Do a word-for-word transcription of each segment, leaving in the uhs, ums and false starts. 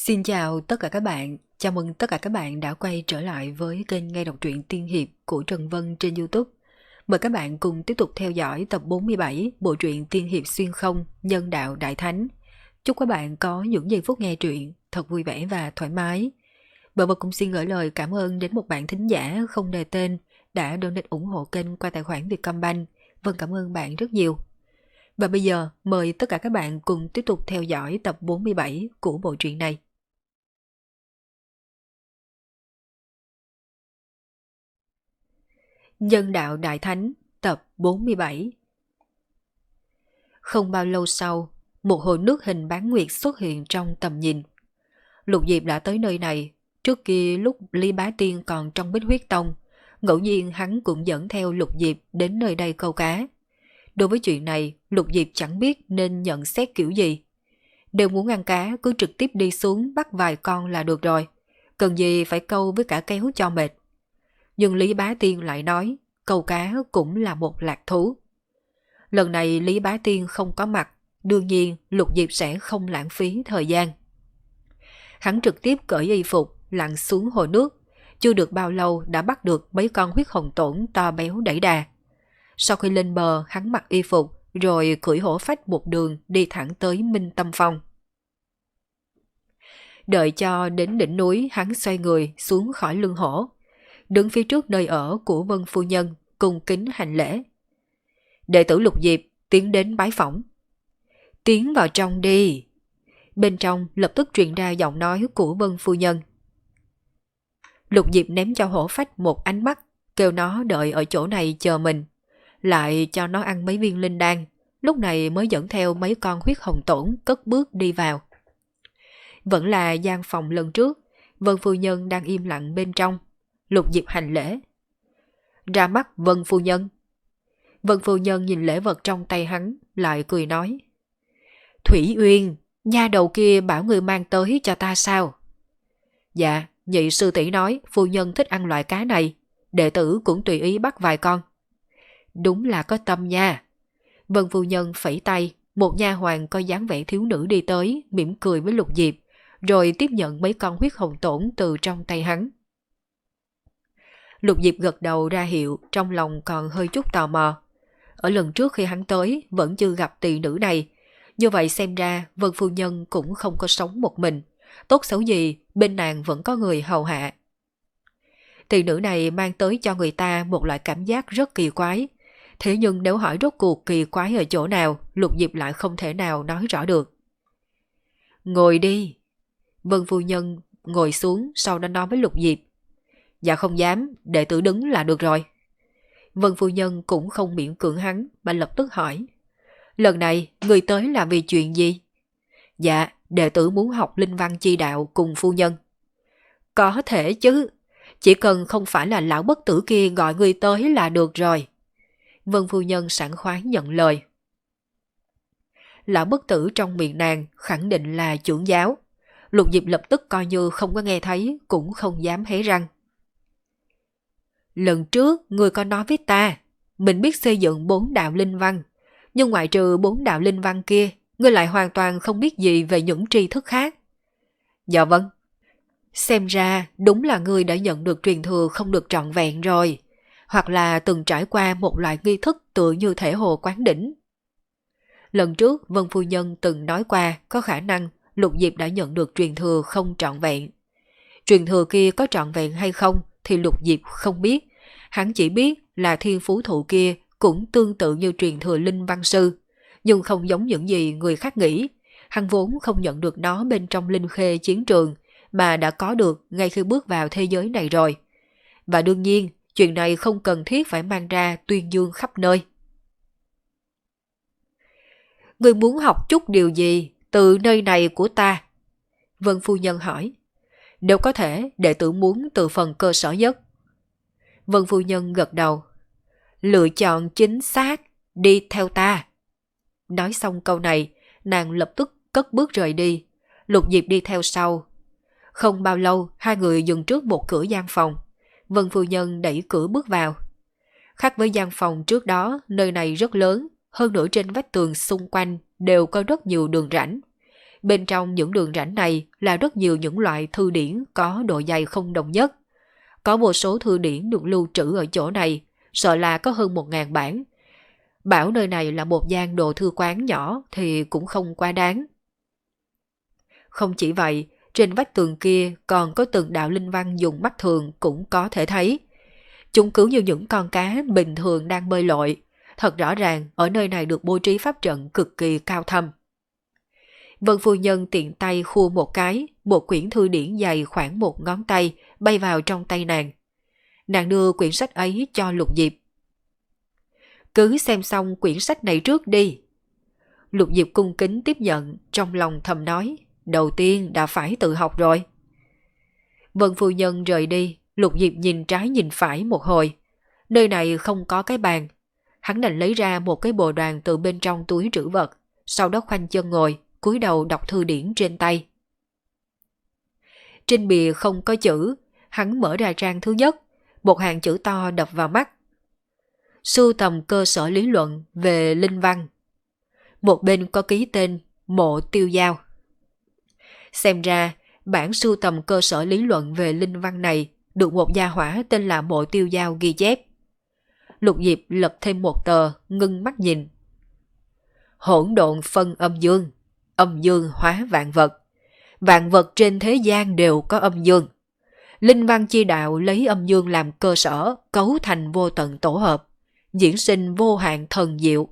Xin chào tất cả các bạn, chào mừng tất cả các bạn đã quay trở lại với kênh nghe đọc truyện tiên hiệp của Trần Vân trên YouTube. Mời các bạn cùng tiếp tục theo dõi tập bốn mươi bảy bộ truyện tiên hiệp xuyên không nhân đạo đại thánh. Chúc các bạn có những giây phút nghe truyện thật vui vẻ và thoải mái. Bờ Bờ cũng xin gửi lời cảm ơn đến một bạn thính giả không đề tên đã donate ủng hộ kênh qua tài khoản Vietcombank. Vâng, cảm ơn bạn rất nhiều. Và bây giờ mời tất cả các bạn cùng tiếp tục theo dõi tập bốn mươi bảy của bộ truyện này. Nhân đạo Đại Thánh tập bốn mươi bảy. Không bao lâu sau, một hồ nước hình bán nguyệt xuất hiện trong tầm nhìn. Lục Diệp đã tới nơi này, trước kia lúc Lý Bá Tiên còn trong Bích Huyết Tông, ngẫu nhiên hắn cũng dẫn theo Lục Diệp đến nơi đây câu cá. Đối với chuyện này, Lục Diệp chẳng biết nên nhận xét kiểu gì. Nếu muốn ăn cá cứ trực tiếp đi xuống bắt vài con là được rồi, cần gì phải câu với cả kéo cho mệt. Nhưng Lý Bá Tiên lại nói, câu cá cũng là một lạc thú. Lần này Lý Bá Tiên không có mặt, đương nhiên Lục Diệp sẽ không lãng phí thời gian. Hắn trực tiếp cởi y phục, lặn xuống hồ nước, chưa được bao lâu đã bắt được mấy con huyết hồng tổn to béo đẩy đà. Sau khi lên bờ, hắn mặc y phục, rồi cưỡi hổ phách một đường đi thẳng tới Minh Tâm Phong. Đợi cho đến đỉnh núi, hắn xoay người xuống khỏi lưng hổ, đứng phía trước nơi ở của Vân Phu Nhân, cung kính hành lễ. Đệ tử Lục Diệp tiến đến bái phỏng. Tiến vào trong đi. Bên trong lập tức truyền ra giọng nói của Vân Phu Nhân. Lục Diệp ném cho hổ phách một ánh mắt, kêu nó đợi ở chỗ này chờ mình, lại cho nó ăn mấy viên linh đan, lúc này mới dẫn theo mấy con huyết hồng tổn cất bước đi vào. Vẫn là gian phòng lần trước, Vân Phu Nhân đang im lặng bên trong. Lục Diệp hành lễ. Ra mắt Vân Phu Nhân. Vân Phu Nhân nhìn lễ vật trong tay hắn, lại cười nói. Thủy Uyên, nha đầu kia bảo người mang tới cho ta sao? Dạ, nhị sư tỷ nói phu nhân thích ăn loại cá này, đệ tử cũng tùy ý bắt vài con. Đúng là có tâm nha. Vân Phu Nhân phẩy tay, một nha hoàn có dáng vẻ thiếu nữ đi tới, mỉm cười với Lục Diệp, rồi tiếp nhận mấy con huyết hồng tổn từ trong tay hắn. Lục Diệp gật đầu ra hiệu, trong lòng còn hơi chút tò mò. Ở lần trước khi hắn tới vẫn chưa gặp tỷ nữ này, như vậy xem ra Vân Phu Nhân cũng không có sống một mình, tốt xấu gì bên nàng vẫn có người hầu hạ. Tỷ nữ này mang tới cho người ta một loại cảm giác rất kỳ quái, thế nhưng nếu hỏi rốt cuộc kỳ quái ở chỗ nào, Lục Diệp lại không thể nào nói rõ được. Ngồi đi. Vân Phu Nhân ngồi xuống, sau đó nói với Lục Diệp. Dạ không dám, đệ tử đứng là được rồi. Vân Phu Nhân cũng không miễn cưỡng hắn, mà lập tức hỏi. Lần này, người tới là vì chuyện gì? Dạ, đệ tử muốn học linh văn chi đạo cùng phu nhân. Có thể chứ, chỉ cần không phải là lão bất tử kia gọi người tới là được rồi. Vân Phu Nhân sảng khoái nhận lời. Lão bất tử trong miệng nàng khẳng định là trưởng giáo. Lục Diệp lập tức coi như không có nghe thấy, cũng không dám hé răng. Lần trước, người có nói với ta, mình biết xây dựng bốn đạo linh văn, nhưng ngoại trừ bốn đạo linh văn kia, ngươi lại hoàn toàn không biết gì về những tri thức khác. Dạ vâng. Xem ra đúng là ngươi đã nhận được truyền thừa không được trọn vẹn rồi, hoặc là từng trải qua một loại nghi thức tựa như thể hồ quán đỉnh. Lần trước Vân Phu Nhân từng nói qua có khả năng Lục Diệp đã nhận được truyền thừa không trọn vẹn. Truyền thừa kia có trọn vẹn hay không thì Lục Diệp không biết, hắn chỉ biết là thiên phú thụ kia cũng tương tự như truyền thừa linh văn sư, nhưng không giống những gì người khác nghĩ. Hắn vốn không nhận được nó bên trong linh khê chiến trường, mà đã có được ngay khi bước vào thế giới này rồi. Và đương nhiên, chuyện này không cần thiết phải mang ra tuyên dương khắp nơi. Người muốn học chút điều gì từ nơi này của ta? Vân Phu Nhân hỏi. Nếu có thể, đệ tử muốn từ phần cơ sở nhất. Vân Phu Nhân gật đầu. Lựa chọn chính xác, đi theo ta. Nói xong câu này, nàng lập tức cất bước rời đi. Lục Diệp đi theo sau. Không bao lâu, hai người dừng trước một cửa gian phòng. Vân Phu Nhân đẩy cửa bước vào. Khác với gian phòng trước đó, nơi này rất lớn, hơn nữa trên vách tường xung quanh đều có rất nhiều đường rãnh. Bên trong những đường rãnh này là rất nhiều những loại thư điển có độ dày không đồng nhất. Có một số thư điển được lưu trữ ở chỗ này, sợ là có hơn một ngàn bản. Bảo nơi này là một gian đồ thư quán nhỏ thì cũng không quá đáng. Không chỉ vậy, trên vách tường kia còn có từng đạo linh văn dùng mắt thường cũng có thể thấy. Chúng cứ như những con cá bình thường đang bơi lội. Thật rõ ràng ở nơi này được bố trí pháp trận cực kỳ cao thâm. Vân phu nhân tiện tay khua một cái, một quyển thư điển dày khoảng một ngón tay bay vào trong tay nàng. Nàng đưa quyển sách ấy cho Lục Diệp. Cứ xem xong quyển sách này trước đi. Lục Diệp cung kính tiếp nhận, trong lòng thầm nói, đầu tiên đã phải tự học rồi. Vân phu nhân rời đi, Lục Diệp nhìn trái nhìn phải một hồi. Nơi này không có cái bàn. Hắn đành lấy ra một cái bồ đoàn từ bên trong túi trữ vật, sau đó khoanh chân ngồi, cúi đầu đọc thư điển trên tay. Trên bìa không có chữ, hắn mở ra trang thứ nhất, một hàng chữ to đập vào mắt. Sưu tầm cơ sở lý luận về linh văn. Một bên có ký tên Mộ Tiêu Giao. Xem ra, bản sưu tầm cơ sở lý luận về linh văn này được một gia hỏa tên là Mộ Tiêu Giao ghi chép. Lục Diệp lật thêm một tờ, ngưng mắt nhìn. Hỗn độn phân âm dương, âm dương hóa vạn vật. Vạn vật trên thế gian đều có âm dương. Linh văn chi đạo lấy âm dương làm cơ sở, cấu thành vô tận tổ hợp, diễn sinh vô hạn thần diệu.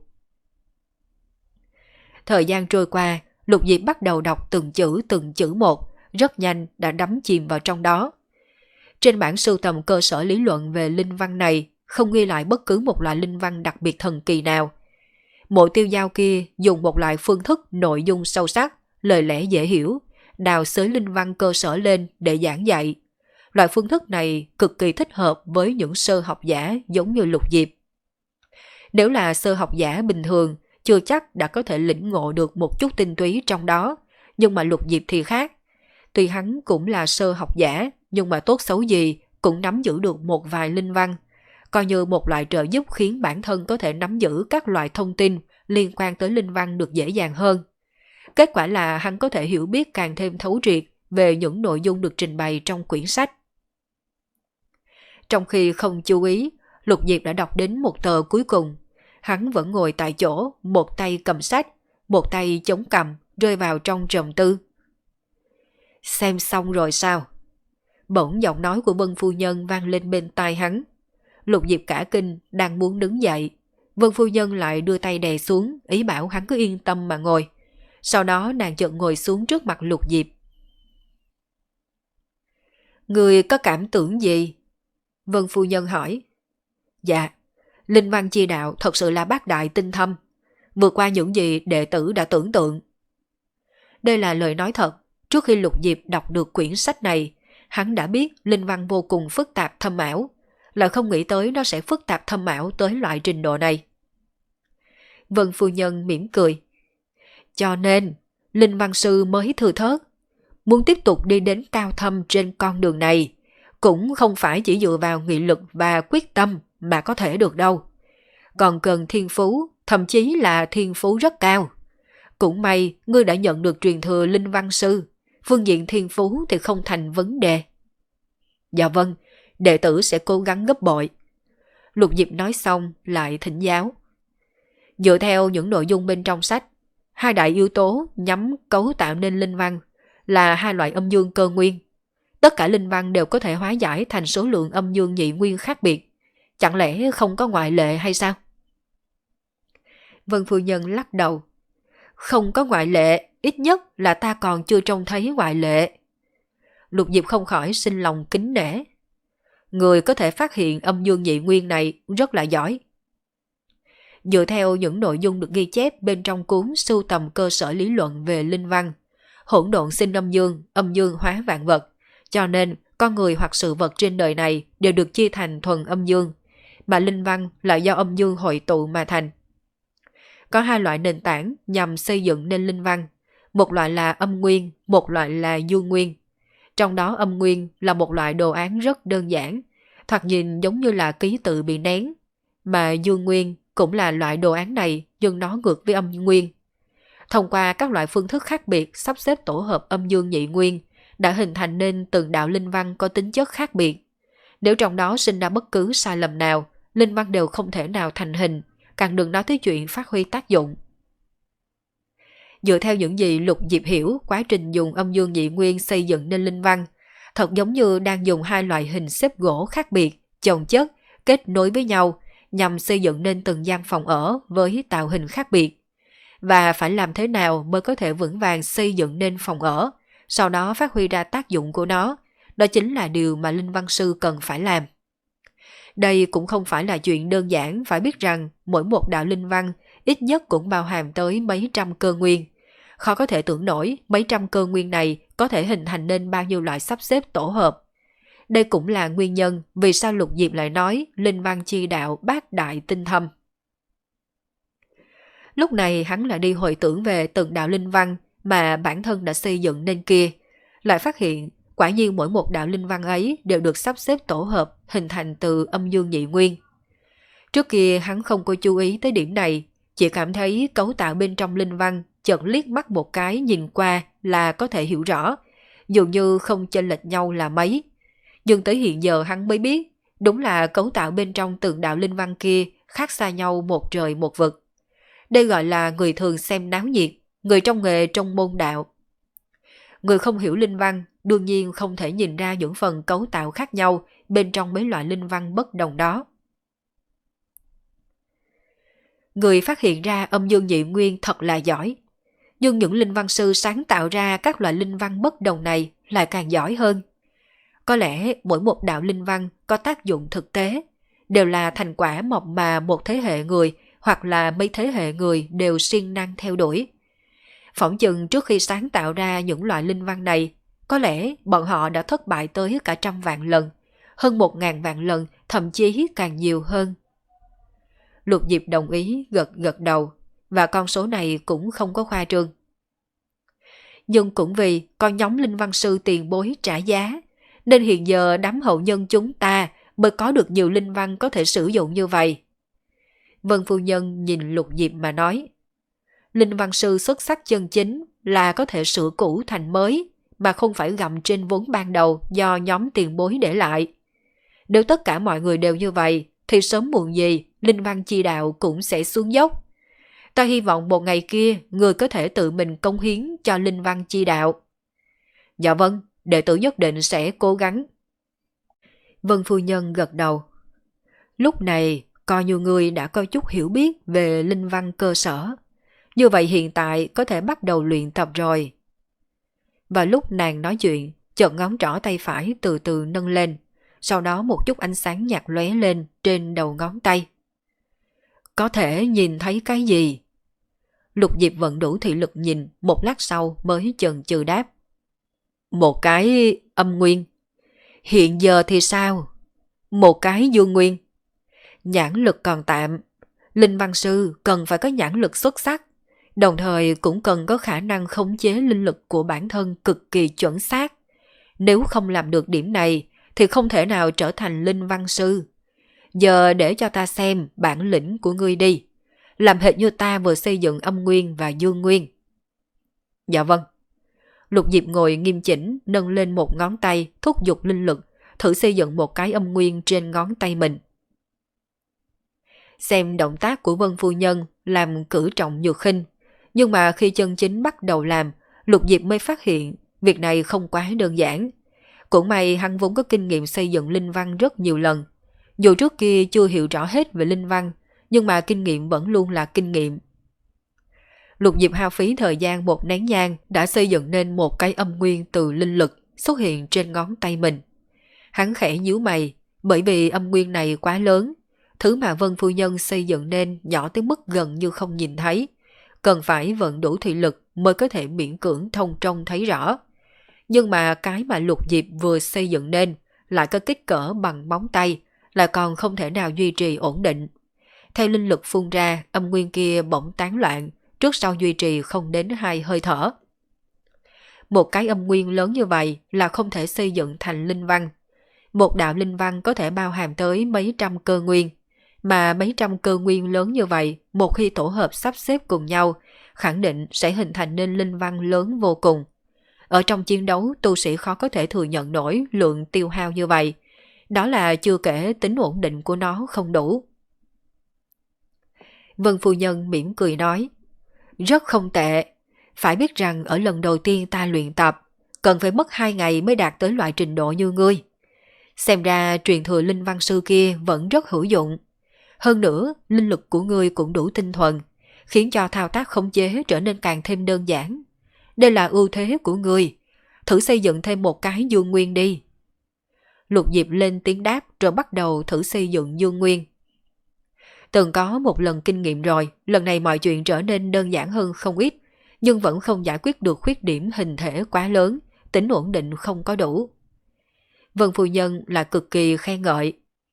Thời gian trôi qua, Lục Diệp bắt đầu đọc từng chữ từng chữ một, rất nhanh đã đắm chìm vào trong đó. Trên bản sưu tầm cơ sở lý luận về linh văn này, không ghi lại bất cứ một loại linh văn đặc biệt thần kỳ nào. Mộ Tiêu Giao kia dùng một loại phương thức nội dung sâu sắc, lời lẽ dễ hiểu, đào xới linh văn cơ sở lên để giảng dạy. Loại phương thức này cực kỳ thích hợp với những sơ học giả giống như Lục Diệp. Nếu là sơ học giả bình thường, chưa chắc đã có thể lĩnh ngộ được một chút tinh túy trong đó, nhưng mà Lục Diệp thì khác. Tuy hắn cũng là sơ học giả, nhưng mà tốt xấu gì cũng nắm giữ được một vài linh văn, coi như một loại trợ giúp khiến bản thân có thể nắm giữ các loại thông tin liên quan tới linh văn được dễ dàng hơn. Kết quả là hắn có thể hiểu biết càng thêm thấu triệt về những nội dung được trình bày trong quyển sách. Trong khi không chú ý, Lục Diệp đã đọc đến một tờ cuối cùng. Hắn vẫn ngồi tại chỗ, một tay cầm sách, một tay chống cằm, rơi vào trong trầm tư. Xem xong rồi sao? Bỗng giọng nói của Vân phu nhân vang lên bên tai hắn. Lục Diệp cả kinh, đang muốn đứng dậy. Vân phu nhân lại đưa tay đè xuống, ý bảo hắn cứ yên tâm mà ngồi. Sau đó nàng chợt ngồi xuống trước mặt Lục Diệp. Người có cảm tưởng gì? Vân phu nhân hỏi. Dạ, linh văn chi đạo thật sự là bác đại tinh thâm, vượt qua những gì đệ tử đã tưởng tượng. Đây là lời nói thật. Trước khi Lục Diệp đọc được quyển sách này, hắn đã biết linh văn vô cùng phức tạp thâm ảo, lại không nghĩ tới nó sẽ phức tạp thâm ảo tới loại trình độ này. Vân phu nhân mỉm cười. Cho nên, linh văn sư mới thừa thớt. Muốn tiếp tục đi đến cao thâm trên con đường này, cũng không phải chỉ dựa vào nghị lực và quyết tâm mà có thể được đâu. Còn cần thiên phú, thậm chí là thiên phú rất cao. Cũng may ngươi đã nhận được truyền thừa linh văn sư, phương diện thiên phú thì không thành vấn đề. Dạ vâng, đệ tử sẽ cố gắng gấp bội. Lục Diệp nói xong lại thỉnh giáo. Dựa theo những nội dung bên trong sách, hai đại yếu tố nhắm cấu tạo nên linh văn là hai loại âm dương cơ nguyên. Tất cả linh văn đều có thể hóa giải thành số lượng âm dương nhị nguyên khác biệt. Chẳng lẽ không có ngoại lệ hay sao? Vân phu nhân lắc đầu. Không có ngoại lệ, ít nhất là ta còn chưa trông thấy ngoại lệ. Lục Diệp không khỏi sinh lòng kính nể. Người có thể phát hiện âm dương nhị nguyên này rất là giỏi. Dựa theo những nội dung được ghi chép bên trong cuốn sưu tầm cơ sở lý luận về linh văn, hỗn độn sinh âm dương, âm dương hóa vạn vật, cho nên con người hoặc sự vật trên đời này đều được chia thành thuần âm dương, mà linh văn là do âm dương hội tụ mà thành. Có hai loại nền tảng nhằm xây dựng nên linh văn, một loại là âm nguyên, một loại là dương nguyên. Trong đó âm nguyên là một loại đồ án rất đơn giản, thoạt nhìn giống như là ký tự bị nén, mà dương nguyên cũng là loại đồ án này nhưng nó ngược với âm nguyên. Thông qua các loại phương thức khác biệt sắp xếp tổ hợp âm dương nhị nguyên, đã hình thành nên từng đạo linh văn có tính chất khác biệt. Nếu trong đó sinh ra bất cứ sai lầm nào, linh văn đều không thể nào thành hình, càng đừng nói tới chuyện phát huy tác dụng. Dựa theo những gì Lục Diệp hiểu, quá trình dùng âm dương nhị nguyên xây dựng nên linh văn, thật giống như đang dùng hai loại hình xếp gỗ khác biệt, chồng chất, kết nối với nhau, nhằm xây dựng nên từng gian phòng ở với tạo hình khác biệt. Và phải làm thế nào mới có thể vững vàng xây dựng nên phòng ở, sau đó phát huy ra tác dụng của nó, đó chính là điều mà linh văn sư cần phải làm. Đây cũng không phải là chuyện đơn giản, phải biết rằng mỗi một đạo linh văn ít nhất cũng bao hàm tới mấy trăm cơ nguyên. Khó có thể tưởng nổi mấy trăm cơ nguyên này có thể hình thành nên bao nhiêu loại sắp xếp tổ hợp. Đây cũng là nguyên nhân vì sao Lục Diệp lại nói linh văn chi đạo bát đại tinh thâm. Lúc này hắn lại đi hồi tưởng về từng đạo linh văn mà bản thân đã xây dựng nên kia, lại phát hiện quả nhiên mỗi một đạo linh văn ấy đều được sắp xếp tổ hợp hình thành từ âm dương nhị nguyên. Trước kia hắn không có chú ý tới điểm này, chỉ cảm thấy cấu tạo bên trong linh văn chợt liếc mắt một cái nhìn qua là có thể hiểu rõ, dường như không chênh lệch nhau là mấy. Nhưng tới hiện giờ hắn mới biết, đúng là cấu tạo bên trong từng đạo linh văn kia khác xa nhau một trời một vực. Đây gọi là người thường xem náo nhiệt, người trong nghề trong môn đạo. Người không hiểu linh văn đương nhiên không thể nhìn ra những phần cấu tạo khác nhau bên trong mấy loại linh văn bất đồng đó. Người phát hiện ra âm dương nhị nguyên thật là giỏi, nhưng những linh văn sư sáng tạo ra các loại linh văn bất đồng này lại càng giỏi hơn. Có lẽ mỗi một đạo linh văn có tác dụng thực tế, đều là thành quả mộc mà một thế hệ người hoặc là mấy thế hệ người đều siêng năng theo đuổi. Phỏng chừng trước khi sáng tạo ra những loại linh văn này, có lẽ bọn họ đã thất bại tới cả trăm vạn lần, hơn một ngàn vạn lần, thậm chí càng nhiều hơn. Lục Diệp đồng ý gật gật đầu, và con số này cũng không có khoa trương. Nhưng cũng vì con nhóm linh văn sư tiền bối trả giá, nên hiện giờ đám hậu nhân chúng ta mới có được nhiều linh văn có thể sử dụng như vậy. Vân phu nhân nhìn Lục Diệp mà nói, linh văn sư xuất sắc chân chính là có thể sửa cũ thành mới, mà không phải gặm trên vốn ban đầu do nhóm tiền bối để lại. Nếu tất cả mọi người đều như vậy, thì sớm muộn gì, linh văn chi đạo cũng sẽ xuống dốc. Ta hy vọng một ngày kia, người có thể tự mình cống hiến cho linh văn chi đạo. Dạ vâng, đệ tử nhất định sẽ cố gắng. Vân phu nhân gật đầu. Lúc này, coi như người đã có chút hiểu biết về linh văn cơ sở. Như vậy hiện tại có thể bắt đầu luyện tập rồi. Và lúc nàng nói chuyện, chợt ngón trỏ tay phải từ từ nâng lên, sau đó một chút ánh sáng nhạt lóe lên trên đầu ngón tay. Có thể nhìn thấy cái gì? Lục Diệp vẫn đủ thị lực nhìn, một lát sau mới chần chừ đáp. Một cái âm nguyên. Hiện giờ thì sao? Một cái dương nguyên. Nhãn lực còn tạm. Linh văn sư cần phải có nhãn lực xuất sắc, đồng thời cũng cần có khả năng khống chế linh lực của bản thân cực kỳ chuẩn xác. Nếu không làm được điểm này, thì không thể nào trở thành linh văn sư. Giờ để cho ta xem bản lĩnh của ngươi đi. Làm hệt như ta vừa xây dựng âm nguyên và dương nguyên. Dạ vâng. Lục Diệp ngồi nghiêm chỉnh, nâng lên một ngón tay, thúc giục linh lực, thử xây dựng một cái âm nguyên trên ngón tay mình. Xem động tác của Vân phu nhân làm cử trọng nhược khinh, nhưng mà khi chân chính bắt đầu làm, Lục Diệp mới phát hiện việc này không quá đơn giản. Cũng may hắn vốn có kinh nghiệm xây dựng linh văn rất nhiều lần. Dù trước kia chưa hiểu rõ hết về linh văn, nhưng mà kinh nghiệm vẫn luôn là kinh nghiệm. Lục Diệp hao phí thời gian một nén nhang đã xây dựng nên một cái âm nguyên từ linh lực xuất hiện trên ngón tay mình. Hắn khẽ nhíu mày, bởi vì âm nguyên này quá lớn, thứ mà Vân phu nhân xây dựng nên nhỏ tới mức gần như không nhìn thấy, cần phải vận đủ thị lực mới có thể miễn cưỡng thông trông thấy rõ. Nhưng mà cái mà Lục Diệp vừa xây dựng nên lại có kích cỡ bằng móng tay, lại còn không thể nào duy trì ổn định. Theo linh lực phun ra, âm nguyên kia bỗng tán loạn, trước sau duy trì không đến hai hơi thở. Một cái âm nguyên lớn như vậy là không thể xây dựng thành linh văn. Một đạo linh văn có thể bao hàm tới mấy trăm cơ nguyên, Mà mấy trăm cơ nguyên lớn như vậy, một khi tổ hợp sắp xếp cùng nhau, khẳng định sẽ hình thành nên linh văn lớn vô cùng. Ở trong chiến đấu, tu sĩ khó có thể thừa nhận nổi lượng tiêu hao như vậy. Đó là chưa kể tính ổn định của nó không đủ. Vân phu nhân mỉm cười nói, rất không tệ. Phải biết rằng ở lần đầu tiên ta luyện tập, cần phải mất hai ngày mới đạt tới loại trình độ như ngươi. Xem ra truyền thừa linh văn sư kia vẫn rất hữu dụng. Hơn nữa, linh lực của ngươi cũng đủ tinh thuần, khiến cho thao tác khống chế trở nên càng thêm đơn giản. Đây là ưu thế của ngươi. Thử xây dựng thêm một cái dương nguyên đi. Lục Diệp lên tiếng đáp rồi bắt đầu thử xây dựng dương nguyên. Từng có một lần kinh nghiệm rồi, lần này mọi chuyện trở nên đơn giản hơn không ít, nhưng vẫn không giải quyết được khuyết điểm hình thể quá lớn, tính ổn định không có đủ. Vân phu nhân là cực kỳ khen ngợi.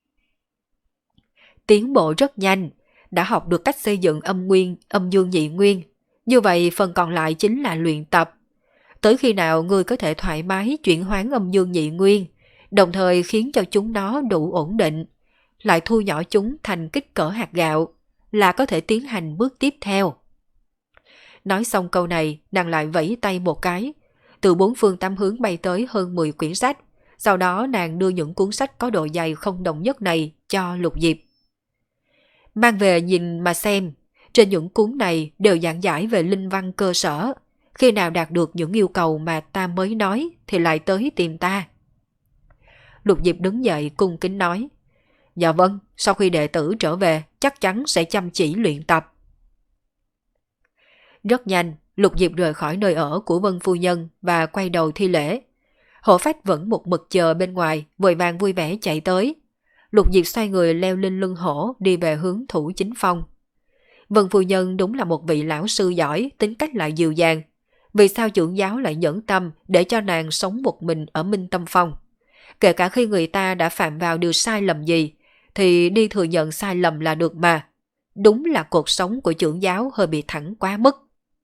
Tiến bộ rất nhanh, đã học được cách xây dựng âm nguyên, âm dương nhị nguyên. Như vậy phần còn lại chính là luyện tập. Tới khi nào ngươi có thể thoải mái chuyển hóa âm dương nhị nguyên, đồng thời khiến cho chúng nó đủ ổn định, lại thu nhỏ chúng thành kích cỡ hạt gạo, là có thể tiến hành bước tiếp theo. Nói xong câu này, nàng lại vẫy tay một cái. Từ bốn phương tám hướng bay tới hơn mười quyển sách. Sau đó nàng đưa những cuốn sách có độ dày không đồng nhất này cho Lục Diệp. Mang về nhìn mà xem, trên những cuốn này đều giảng giải về linh văn cơ sở. Khi nào đạt được những yêu cầu mà ta mới nói thì lại tới tìm ta. Lục Diệp đứng dậy cung kính nói, dạ vâng, sau khi đệ tử trở về chắc chắn sẽ chăm chỉ luyện tập. Rất nhanh, Lục Diệp rời khỏi nơi ở của Vân phu nhân và quay đầu thi lễ. Hổ Phách vẫn một mực chờ bên ngoài, vội vàng vui vẻ chạy tới. Lục Diệp xoay người leo lên lưng hổ đi về hướng Thủ Chính Phong. Vân phu nhân đúng là một vị lão sư giỏi, tính cách lại dịu dàng. Vì sao trưởng giáo lại nhẫn tâm để cho nàng sống một mình ở Minh Tâm Phong? Kể cả khi người ta đã phạm vào điều sai lầm gì, thì đi thừa nhận sai lầm là được mà. Đúng là cuộc sống của trưởng giáo hơi bị thẳng quá mức.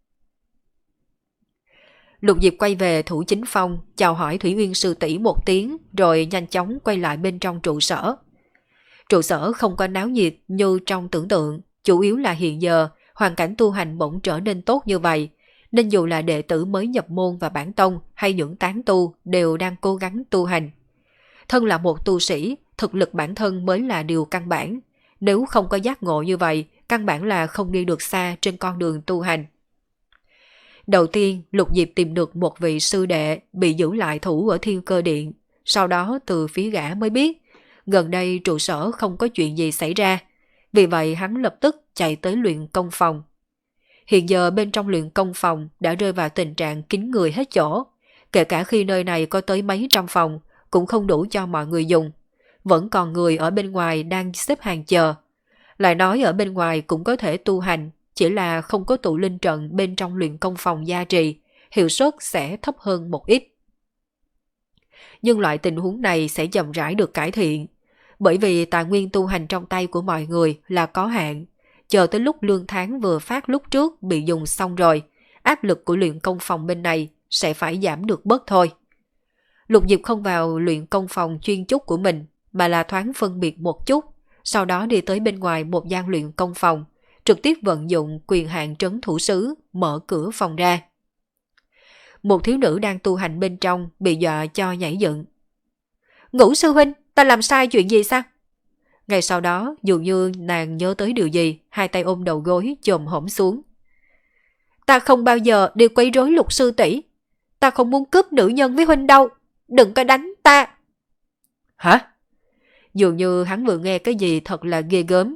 Lục Diệp quay về Thủ Chính Phong, chào hỏi Thủy Uyên sư tỷ một tiếng, rồi nhanh chóng quay lại bên trong trụ sở. Trụ sở không có náo nhiệt như trong tưởng tượng, chủ yếu là hiện giờ hoàn cảnh tu hành bỗng trở nên tốt như vậy, nên dù là đệ tử mới nhập môn và bản tông hay những tán tu đều đang cố gắng tu hành. Thân là một tu sĩ, thực lực bản thân mới là điều căn bản. Nếu không có giác ngộ như vậy, căn bản là không đi được xa trên con đường tu hành. Đầu tiên, Lục Diệp tìm được một vị sư đệ bị giữ lại thủ ở Thiên Cơ Điện. Sau đó từ phía gã mới biết, gần đây trụ sở không có chuyện gì xảy ra. Vì vậy hắn lập tức chạy tới luyện công phòng. Hiện giờ bên trong luyện công phòng đã rơi vào tình trạng kín người hết chỗ. Kể cả khi nơi này có tới mấy trăm phòng, cũng không đủ cho mọi người dùng. Vẫn còn người ở bên ngoài đang xếp hàng chờ. Lại nói ở bên ngoài cũng có thể tu hành, chỉ là không có tụ linh trận bên trong luyện công phòng gia trì, hiệu suất sẽ thấp hơn một ít. Nhưng loại tình huống này sẽ chậm rãi được cải thiện, bởi vì tài nguyên tu hành trong tay của mọi người là có hạn. Chờ tới lúc lương tháng vừa phát lúc trước bị dùng xong rồi, áp lực của luyện công phòng bên này sẽ phải giảm được bớt thôi. Lục Diệp không vào luyện công phòng chuyên chúc của mình, mà là thoáng phân biệt một chút, sau đó đi tới bên ngoài một gian luyện công phòng, trực tiếp vận dụng quyền hạn trấn thủ sứ, mở cửa phòng ra. Một thiếu nữ đang tu hành bên trong bị dọa cho nhảy dựng. Ngũ sư huynh, ta làm sai chuyện gì sao? Ngay sau đó, dường như nàng nhớ tới điều gì, hai tay ôm đầu gối chồm hổm xuống. Ta không bao giờ đi quấy rối Lục sư tỷ. Ta không muốn cướp nữ nhân với huynh đâu. Đừng có đánh ta. Hả? Dường như hắn vừa nghe cái gì thật là ghê gớm.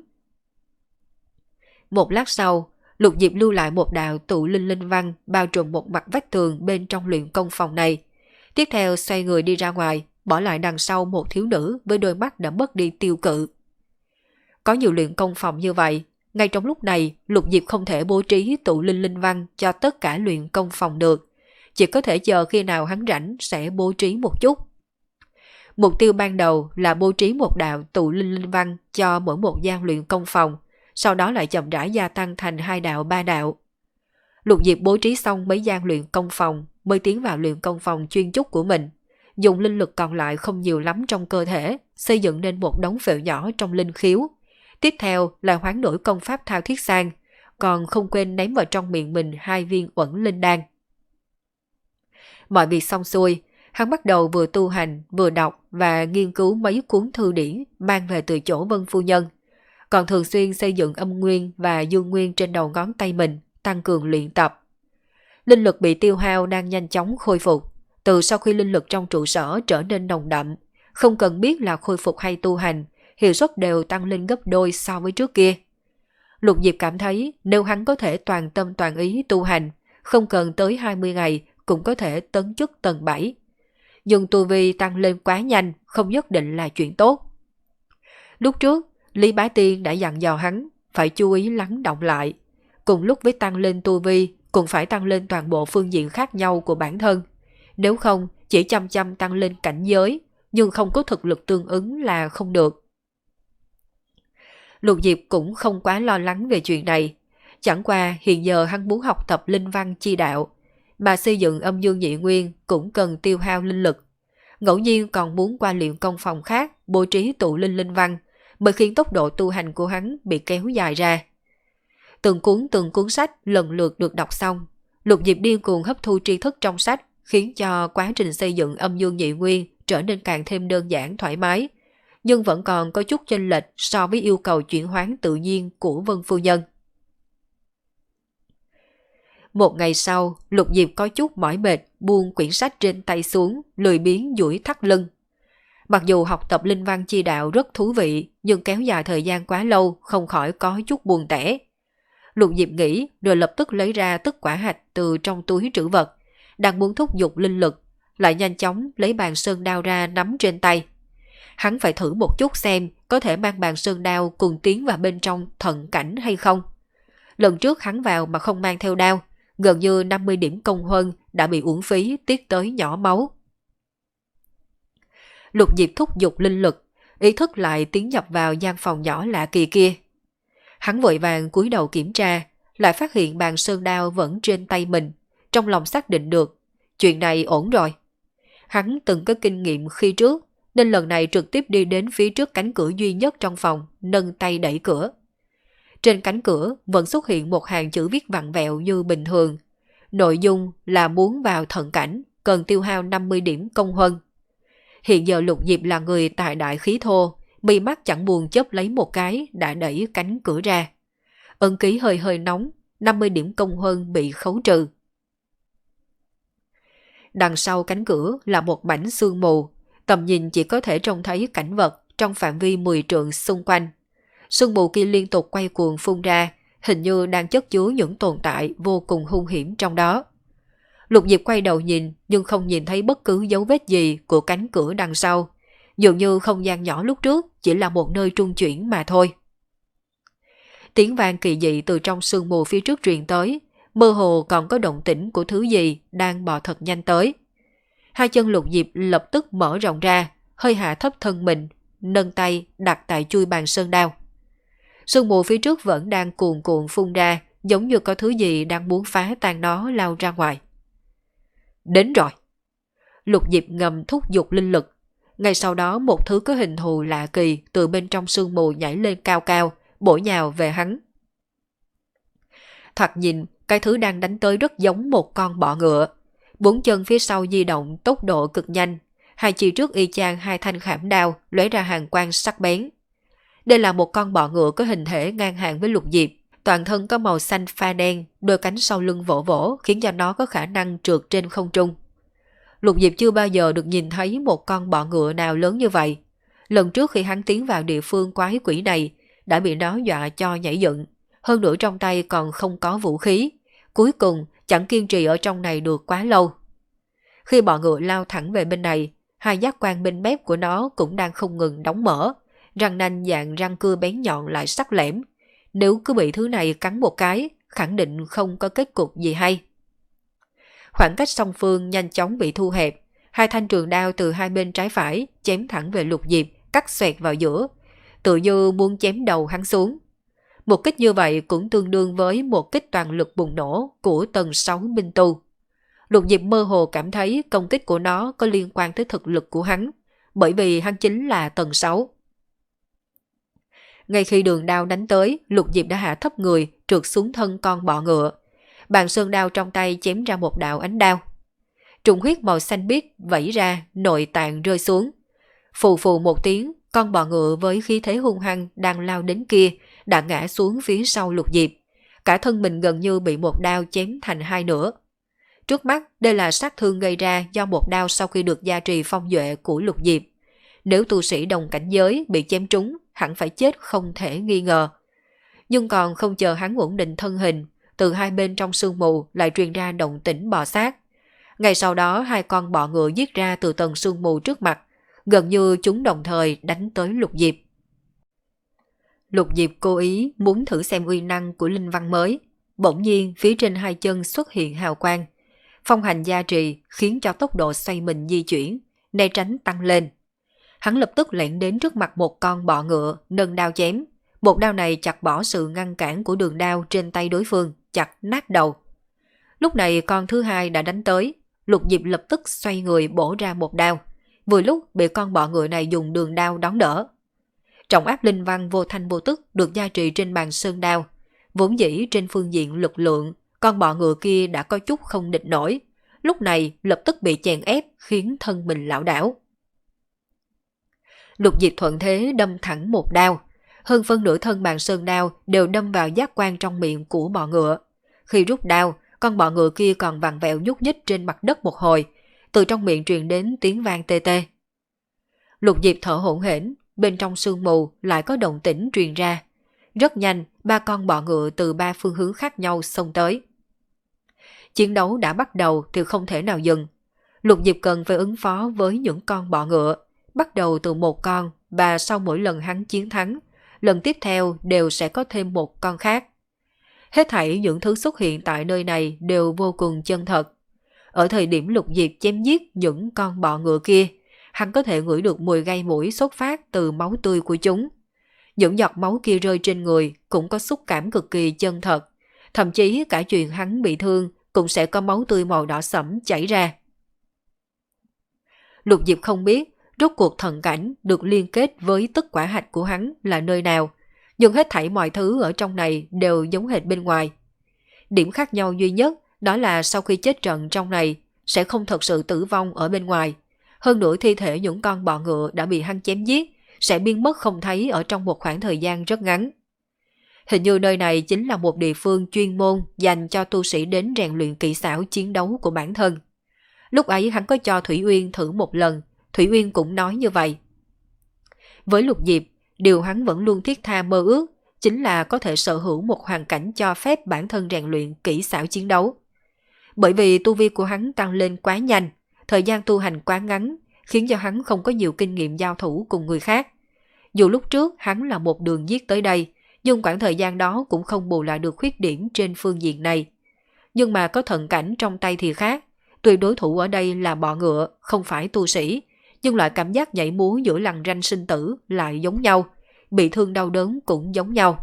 Một lát sau, Lục Diệp lưu lại một đạo tụ linh linh văn bao trùm một mặt vách tường bên trong luyện công phòng này. Tiếp theo xoay người đi ra ngoài, bỏ lại đằng sau một thiếu nữ với đôi mắt đã mất đi tiêu cự. Có nhiều luyện công phòng như vậy, ngay trong lúc này Lục Diệp không thể bố trí tụ linh linh văn cho tất cả luyện công phòng được. Chỉ có thể chờ khi nào hắn rảnh sẽ bố trí một chút. Mục tiêu ban đầu là bố trí một đạo tụ linh linh văn cho mỗi một gian luyện công phòng, sau đó lại chậm rãi gia tăng thành hai đạo ba đạo. Lục Diệp bố trí xong mấy gian luyện công phòng mới tiến vào luyện công phòng chuyên chúc của mình, dùng linh lực còn lại không nhiều lắm trong cơ thể, xây dựng nên một đống phễu nhỏ trong linh khiếu. Tiếp theo là hoán đổi công pháp thao thiết sang, còn không quên ném vào trong miệng mình hai viên uẩn linh đan. Mọi việc xong xuôi, hắn bắt đầu vừa tu hành, vừa đọc và nghiên cứu mấy cuốn thư điển mang về từ chỗ Vân phu nhân, còn thường xuyên xây dựng âm nguyên và dương nguyên trên đầu ngón tay mình, tăng cường luyện tập. Linh lực bị tiêu hao đang nhanh chóng khôi phục. Từ sau khi linh lực trong trụ sở trở nên nồng đậm, không cần biết là khôi phục hay tu hành, hiệu suất đều tăng lên gấp đôi so với trước kia. Lục Diệp cảm thấy nếu hắn có thể toàn tâm toàn ý tu hành, không cần tới hai mươi ngày cũng có thể tấn chức tầng bảy. Nhưng tu vi tăng lên quá nhanh không nhất định là chuyện tốt. Lúc trước, Lý Bá Tiên đã dặn dò hắn phải chú ý lắng động lại. Cùng lúc với tăng lên tu vi, cũng phải tăng lên toàn bộ phương diện khác nhau của bản thân. Nếu không, chỉ chăm chăm tăng lên cảnh giới, nhưng không có thực lực tương ứng là không được. Lục Diệp cũng không quá lo lắng về chuyện này. Chẳng qua hiện giờ hắn muốn học tập linh văn chi đạo, mà xây dựng âm dương nhị nguyên cũng cần tiêu hao linh lực. Ngẫu nhiên còn muốn qua luyện công phòng khác bố trí tụ linh linh văn, mới khiến tốc độ tu hành của hắn bị kéo dài ra. Từng cuốn từng cuốn sách lần lượt được đọc xong, Lục Diệp điên cuồng hấp thu tri thức trong sách, khiến cho quá trình xây dựng âm dương nhị nguyên trở nên càng thêm đơn giản thoải mái, nhưng vẫn còn có chút chênh lệch so với yêu cầu chuyển hóa tự nhiên của Vân phu nhân. Một ngày sau, Lục Diệp có chút mỏi mệt, buông quyển sách trên tay xuống, lười biếng duỗi thắt lưng. Mặc dù học tập linh văn chi đạo rất thú vị, nhưng kéo dài thời gian quá lâu không khỏi có chút buồn tẻ. Lục Diệp nghĩ rồi lập tức lấy ra tức quả hạch từ trong túi trữ vật, đang muốn thúc giục linh lực, lại nhanh chóng lấy bàn sơn đao ra nắm trên tay. Hắn phải thử một chút xem có thể mang bàn sơn đao cùng tiến vào bên trong thận cảnh hay không. Lần trước hắn vào mà không mang theo đao, gần như năm mươi điểm công huân đã bị uổng phí, tiếc tới nhỏ máu. Lục Diệp thúc giục linh lực, ý thức lại tiến nhập vào gian phòng nhỏ lạ kỳ kia. Hắn vội vàng cúi đầu kiểm tra, lại phát hiện bàn sơn đao vẫn trên tay mình, trong lòng xác định được, chuyện này ổn rồi. Hắn từng có kinh nghiệm khi trước, nên lần này trực tiếp đi đến phía trước cánh cửa duy nhất trong phòng, nâng tay đẩy cửa. Trên cánh cửa vẫn xuất hiện một hàng chữ viết vặn vẹo như bình thường. Nội dung là muốn vào thận cảnh, cần tiêu hao năm mươi điểm công huân. Hiện giờ Lục Diệp là người tài đại khí thô, mi mắt chẳng buồn chớp lấy một cái đã đẩy cánh cửa ra. Ấn ký hơi hơi nóng, năm mươi điểm công huân bị khấu trừ. Đằng sau cánh cửa là một mảnh sương mù, tầm nhìn chỉ có thể trông thấy cảnh vật trong phạm vi mười trượng xung quanh. Sương mù kia liên tục quay cuồng phun ra, hình như đang chất chứa những tồn tại vô cùng hung hiểm trong đó. Lục Diệp quay đầu nhìn nhưng không nhìn thấy bất cứ dấu vết gì của cánh cửa đằng sau. Dường như không gian nhỏ lúc trước chỉ là một nơi trung chuyển mà thôi. Tiếng vang kỳ dị từ trong sương mù phía trước truyền tới, mơ hồ còn có động tĩnh của thứ gì đang bò thật nhanh tới. Hai chân Lục Diệp lập tức mở rộng ra, hơi hạ thấp thân mình, nâng tay đặt tại chui bàn sơn đao. Sương mù phía trước vẫn đang cuồn cuộn phun ra, giống như có thứ gì đang muốn phá tan nó lao ra ngoài. Đến rồi. Lục Diệp ngầm thúc giục linh lực. Ngay sau đó một thứ có hình thù lạ kỳ từ bên trong sương mù nhảy lên cao cao, bổ nhào về hắn. Thoạt nhìn, cái thứ đang đánh tới rất giống một con bọ ngựa. Bốn chân phía sau di động tốc độ cực nhanh, hai chi trước y chang hai thanh khảm đao lóe ra hàng quang sắc bén. Đây là một con bọ ngựa có hình thể ngang hàng với Lục Diệp, toàn thân có màu xanh pha đen, đôi cánh sau lưng vỗ vỗ khiến cho nó có khả năng trượt trên không trung. Lục Diệp chưa bao giờ được nhìn thấy một con bọ ngựa nào lớn như vậy. Lần trước khi hắn tiến vào địa phương quái quỷ này, đã bị nó dọa cho nhảy dựng, hơn nữa trong tay còn không có vũ khí. Cuối cùng chẳng kiên trì ở trong này được quá lâu. Khi bọ ngựa lao thẳng về bên này, hai giác quan bên mép của nó cũng đang không ngừng đóng mở, răng nanh dạng răng cưa bén nhọn lại sắc lẻm. Nếu cứ bị thứ này cắn một cái, khẳng định không có kết cục gì hay. Khoảng cách song phương nhanh chóng bị thu hẹp, hai thanh trường đao từ hai bên trái phải chém thẳng về Lục Diệp, cắt xoẹt vào giữa, tự như muốn chém đầu hắn xuống. Một kích như vậy cũng tương đương với một kích toàn lực bùng nổ của tầng sáu binh tu. Lục Diệp mơ hồ cảm thấy công kích của nó có liên quan tới thực lực của hắn, bởi vì hắn chính là tầng sáu. Ngay khi đường đao đánh tới, Lục Diệp đã hạ thấp người, trượt xuống thân con bọ ngựa. Bàn sơn đao trong tay chém ra một đạo ánh đao. Trùng huyết màu xanh biếc vẩy ra, nội tạng rơi xuống. Phù phù một tiếng, con bọ ngựa với khí thế hung hăng đang lao đến kia đã ngã xuống phía sau Lục Diệp. Cả thân mình gần như bị một đao chém thành hai nửa. Trước mắt, đây là sát thương gây ra do một đao sau khi được gia trì phong duệ của Lục Diệp. Nếu tu sĩ đồng cảnh giới bị chém trúng, hẳn phải chết không thể nghi ngờ. Nhưng còn không chờ hắn ổn định thân hình, từ hai bên trong sương mù lại truyền ra động tĩnh bò sát. Ngay sau đó hai con bọ ngựa giết ra từ tầng sương mù trước mặt, gần như chúng đồng thời đánh tới Lục Diệp. Lục Diệp cố ý muốn thử xem uy năng của linh văn mới, bỗng nhiên phía trên hai chân xuất hiện hào quang. Phong hành gia trì khiến cho tốc độ xoay mình di chuyển, né tránh tăng lên. Hắn lập tức lẻn đến trước mặt một con bọ ngựa, nâng đao chém. Một đao này chặt bỏ sự ngăn cản của đường đao trên tay đối phương, chặt nát đầu. Lúc này con thứ hai đã đánh tới, Lục Diệp lập tức xoay người bổ ra một đao. Vừa lúc bị con bọ ngựa này dùng đường đao đón đỡ. Trọng áp linh văn vô thanh vô tức được gia trì trên bàn sơn đao. Vốn dĩ trên phương diện lực lượng, con bọ ngựa kia đã có chút không địch nổi. Lúc này lập tức bị chèn ép khiến thân mình lảo đảo. Lục Diệp thuận thế đâm thẳng một đao. Hơn phân nửa thân bàn sơn đao đều đâm vào giác quan trong miệng của bọ ngựa. Khi rút đao, con bọ ngựa kia còn vặn vẹo nhúc nhích trên mặt đất một hồi. Từ trong miệng truyền đến tiếng vang tê tê. Lục Diệp thở hổn hển, bên trong sương mù lại có động tĩnh truyền ra. Rất nhanh, ba con bọ ngựa từ ba phương hướng khác nhau xông tới. Chiến đấu đã bắt đầu thì không thể nào dừng. Lục Diệp cần phải ứng phó với những con bọ ngựa. Bắt đầu từ một con và sau mỗi lần hắn chiến thắng, lần tiếp theo đều sẽ có thêm một con khác. Hết thảy những thứ xuất hiện tại nơi này đều vô cùng chân thật. Ở thời điểm Lục Diệp chém giết những con bọ ngựa kia, hắn có thể ngửi được mùi gây mũi xuất phát từ máu tươi của chúng. Những giọt máu kia rơi trên người cũng có xúc cảm cực kỳ chân thật. Thậm chí cả chuyện hắn bị thương cũng sẽ có máu tươi màu đỏ sẫm chảy ra. Lục Diệp không biết rốt cuộc thần cảnh được liên kết với tức quả hạch của hắn là nơi nào, nhưng hết thảy mọi thứ ở trong này đều giống hệt bên ngoài. Điểm khác nhau duy nhất đó là sau khi chết trận trong này sẽ không thật sự tử vong ở bên ngoài. Hơn nữa thi thể những con bọ ngựa đã bị hắn chém giết sẽ biến mất không thấy ở trong một khoảng thời gian rất ngắn. Hình như nơi này chính là một địa phương chuyên môn dành cho tu sĩ đến rèn luyện kỹ xảo chiến đấu của bản thân. Lúc ấy hắn có cho Thủy Uyên thử một lần, Thủy Uyên cũng nói như vậy. Với Lục Diệp, điều hắn vẫn luôn thiết tha mơ ước chính là có thể sở hữu một hoàn cảnh cho phép bản thân rèn luyện kỹ xảo chiến đấu. Bởi vì tu vi của hắn tăng lên quá nhanh, thời gian tu hành quá ngắn, khiến cho hắn không có nhiều kinh nghiệm giao thủ cùng người khác. Dù lúc trước hắn là một đường giết tới đây, nhưng khoảng thời gian đó cũng không bù lại được khuyết điểm trên phương diện này. Nhưng mà có thần cảnh trong tay thì khác, tuy đối thủ ở đây là bọ ngựa, không phải tu sĩ, nhưng loại cảm giác nhảy múa giữa lằn ranh sinh tử lại giống nhau, bị thương đau đớn cũng giống nhau.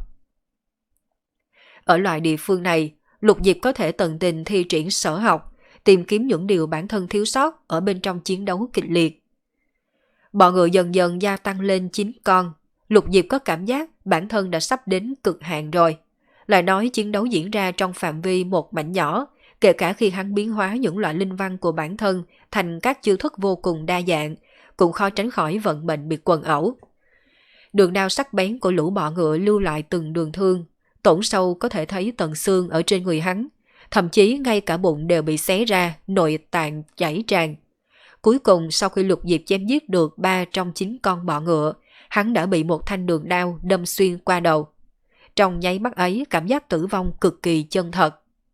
Ở loại địa phương này, Lục Diệp có thể tận tình thi triển sở học, tìm kiếm những điều bản thân thiếu sót ở bên trong chiến đấu kịch liệt. Bọ ngựa dần dần gia tăng lên chín con, Lục Diệp có cảm giác bản thân đã sắp đến cực hạn rồi. Lại nói chiến đấu diễn ra trong phạm vi một mảnh nhỏ, kể cả khi hắn biến hóa những loại linh văn của bản thân thành các chiêu thức vô cùng đa dạng, cũng khó tránh khỏi vận mệnh bị quần ẩu. Đường đao sắc bén của lũ bọ ngựa lưu lại từng đường thương, tổn sâu có thể thấy tầng xương ở trên người hắn, thậm chí ngay cả bụng đều bị xé ra, nội tạng chảy tràn. Cuối cùng sau khi Lục Diệp chém giết được ba trong chín con bọ ngựa, hắn đã bị một thanh đường đao đâm xuyên qua đầu. Trong nháy mắt ấy, cảm giác tử vong cực kỳ chân thật.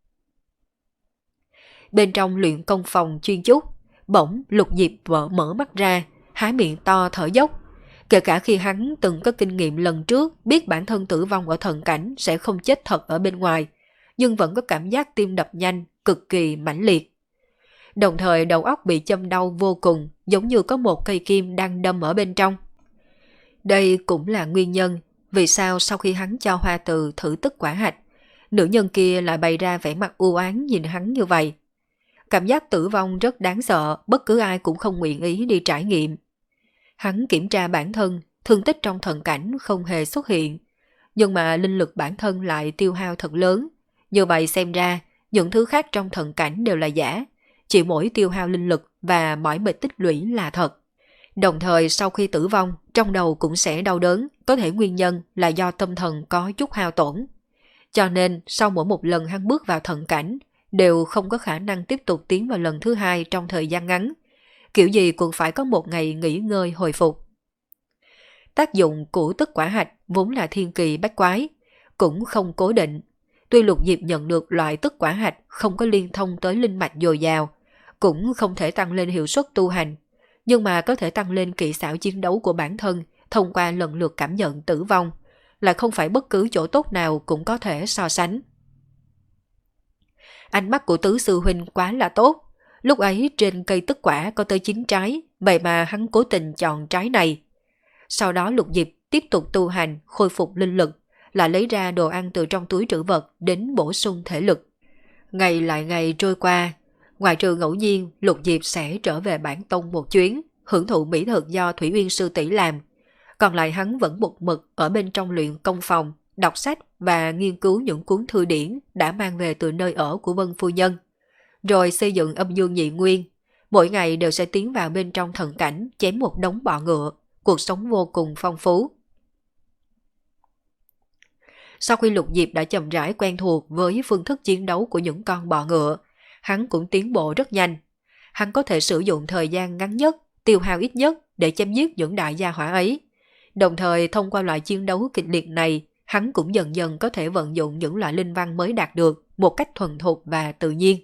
Bên trong luyện công phòng chuyên chúc, bỗng Lục Diệp vợ mở mắt ra, há miệng to thở dốc. Kể cả khi hắn từng có kinh nghiệm lần trước biết bản thân tử vong ở thần cảnh sẽ không chết thật ở bên ngoài, nhưng vẫn có cảm giác tim đập nhanh, cực kỳ mãnh liệt. Đồng thời đầu óc bị châm đau vô cùng, giống như có một cây kim đang đâm ở bên trong. Đây cũng là nguyên nhân vì sao sau khi hắn cho Hoa Từ thử tức quả hạch, nữ nhân kia lại bày ra vẻ mặt u oán nhìn hắn như vậy. Cảm giác tử vong rất đáng sợ, bất cứ ai cũng không nguyện ý đi trải nghiệm. Hắn kiểm tra bản thân, thương tích trong thần cảnh không hề xuất hiện, nhưng mà linh lực bản thân lại tiêu hao thật lớn. Như vậy xem ra, những thứ khác trong thần cảnh đều là giả, chỉ mỗi tiêu hao linh lực và mỏi mệt tích lũy là thật. Đồng thời sau khi tử vong, trong đầu cũng sẽ đau đớn, có thể nguyên nhân là do tâm thần có chút hao tổn. Cho nên sau mỗi một lần hắn bước vào thần cảnh, đều không có khả năng tiếp tục tiến vào lần thứ hai trong thời gian ngắn. Kiểu gì cũng phải có một ngày nghỉ ngơi hồi phục. Tác dụng của tức quả hạch vốn là thiên kỳ bách quái, cũng không cố định. Tuy Lục Diệp nhận được loại tức quả hạch không có liên thông tới linh mạch dồi dào, cũng không thể tăng lên hiệu suất tu hành, nhưng mà có thể tăng lên kỹ xảo chiến đấu của bản thân thông qua lần lượt cảm nhận tử vong, là không phải bất cứ chỗ tốt nào cũng có thể so sánh. Ánh mắt của tứ sư huynh quá là tốt, lúc ấy trên cây tức quả có tới chín trái, vậy mà hắn cố tình chọn trái này. Sau đó Lục Diệp tiếp tục tu hành, khôi phục linh lực, là lấy ra đồ ăn từ trong túi trữ vật đến bổ sung thể lực. Ngày lại ngày trôi qua, ngoại trừ ngẫu nhiên Lục Diệp sẽ trở về bản tông một chuyến, hưởng thụ mỹ thực do Thủy Uyên sư tỷ làm. Còn lại hắn vẫn một mực ở bên trong luyện công phòng, đọc sách và nghiên cứu những cuốn thư điển đã mang về từ nơi ở của Vân Phu Nhân. Rồi xây dựng âm dương nhị nguyên, mỗi ngày đều sẽ tiến vào bên trong thần cảnh chém một đống bọ ngựa, cuộc sống vô cùng phong phú. Sau khi Lục Diệp đã chậm rãi quen thuộc với phương thức chiến đấu của những con bọ ngựa, hắn cũng tiến bộ rất nhanh. Hắn có thể sử dụng thời gian ngắn nhất, tiêu hao ít nhất để chém giết những đại gia hỏa ấy. Đồng thời thông qua loại chiến đấu kịch liệt này, hắn cũng dần dần có thể vận dụng những loại linh văn mới đạt được một cách thuần thục và tự nhiên.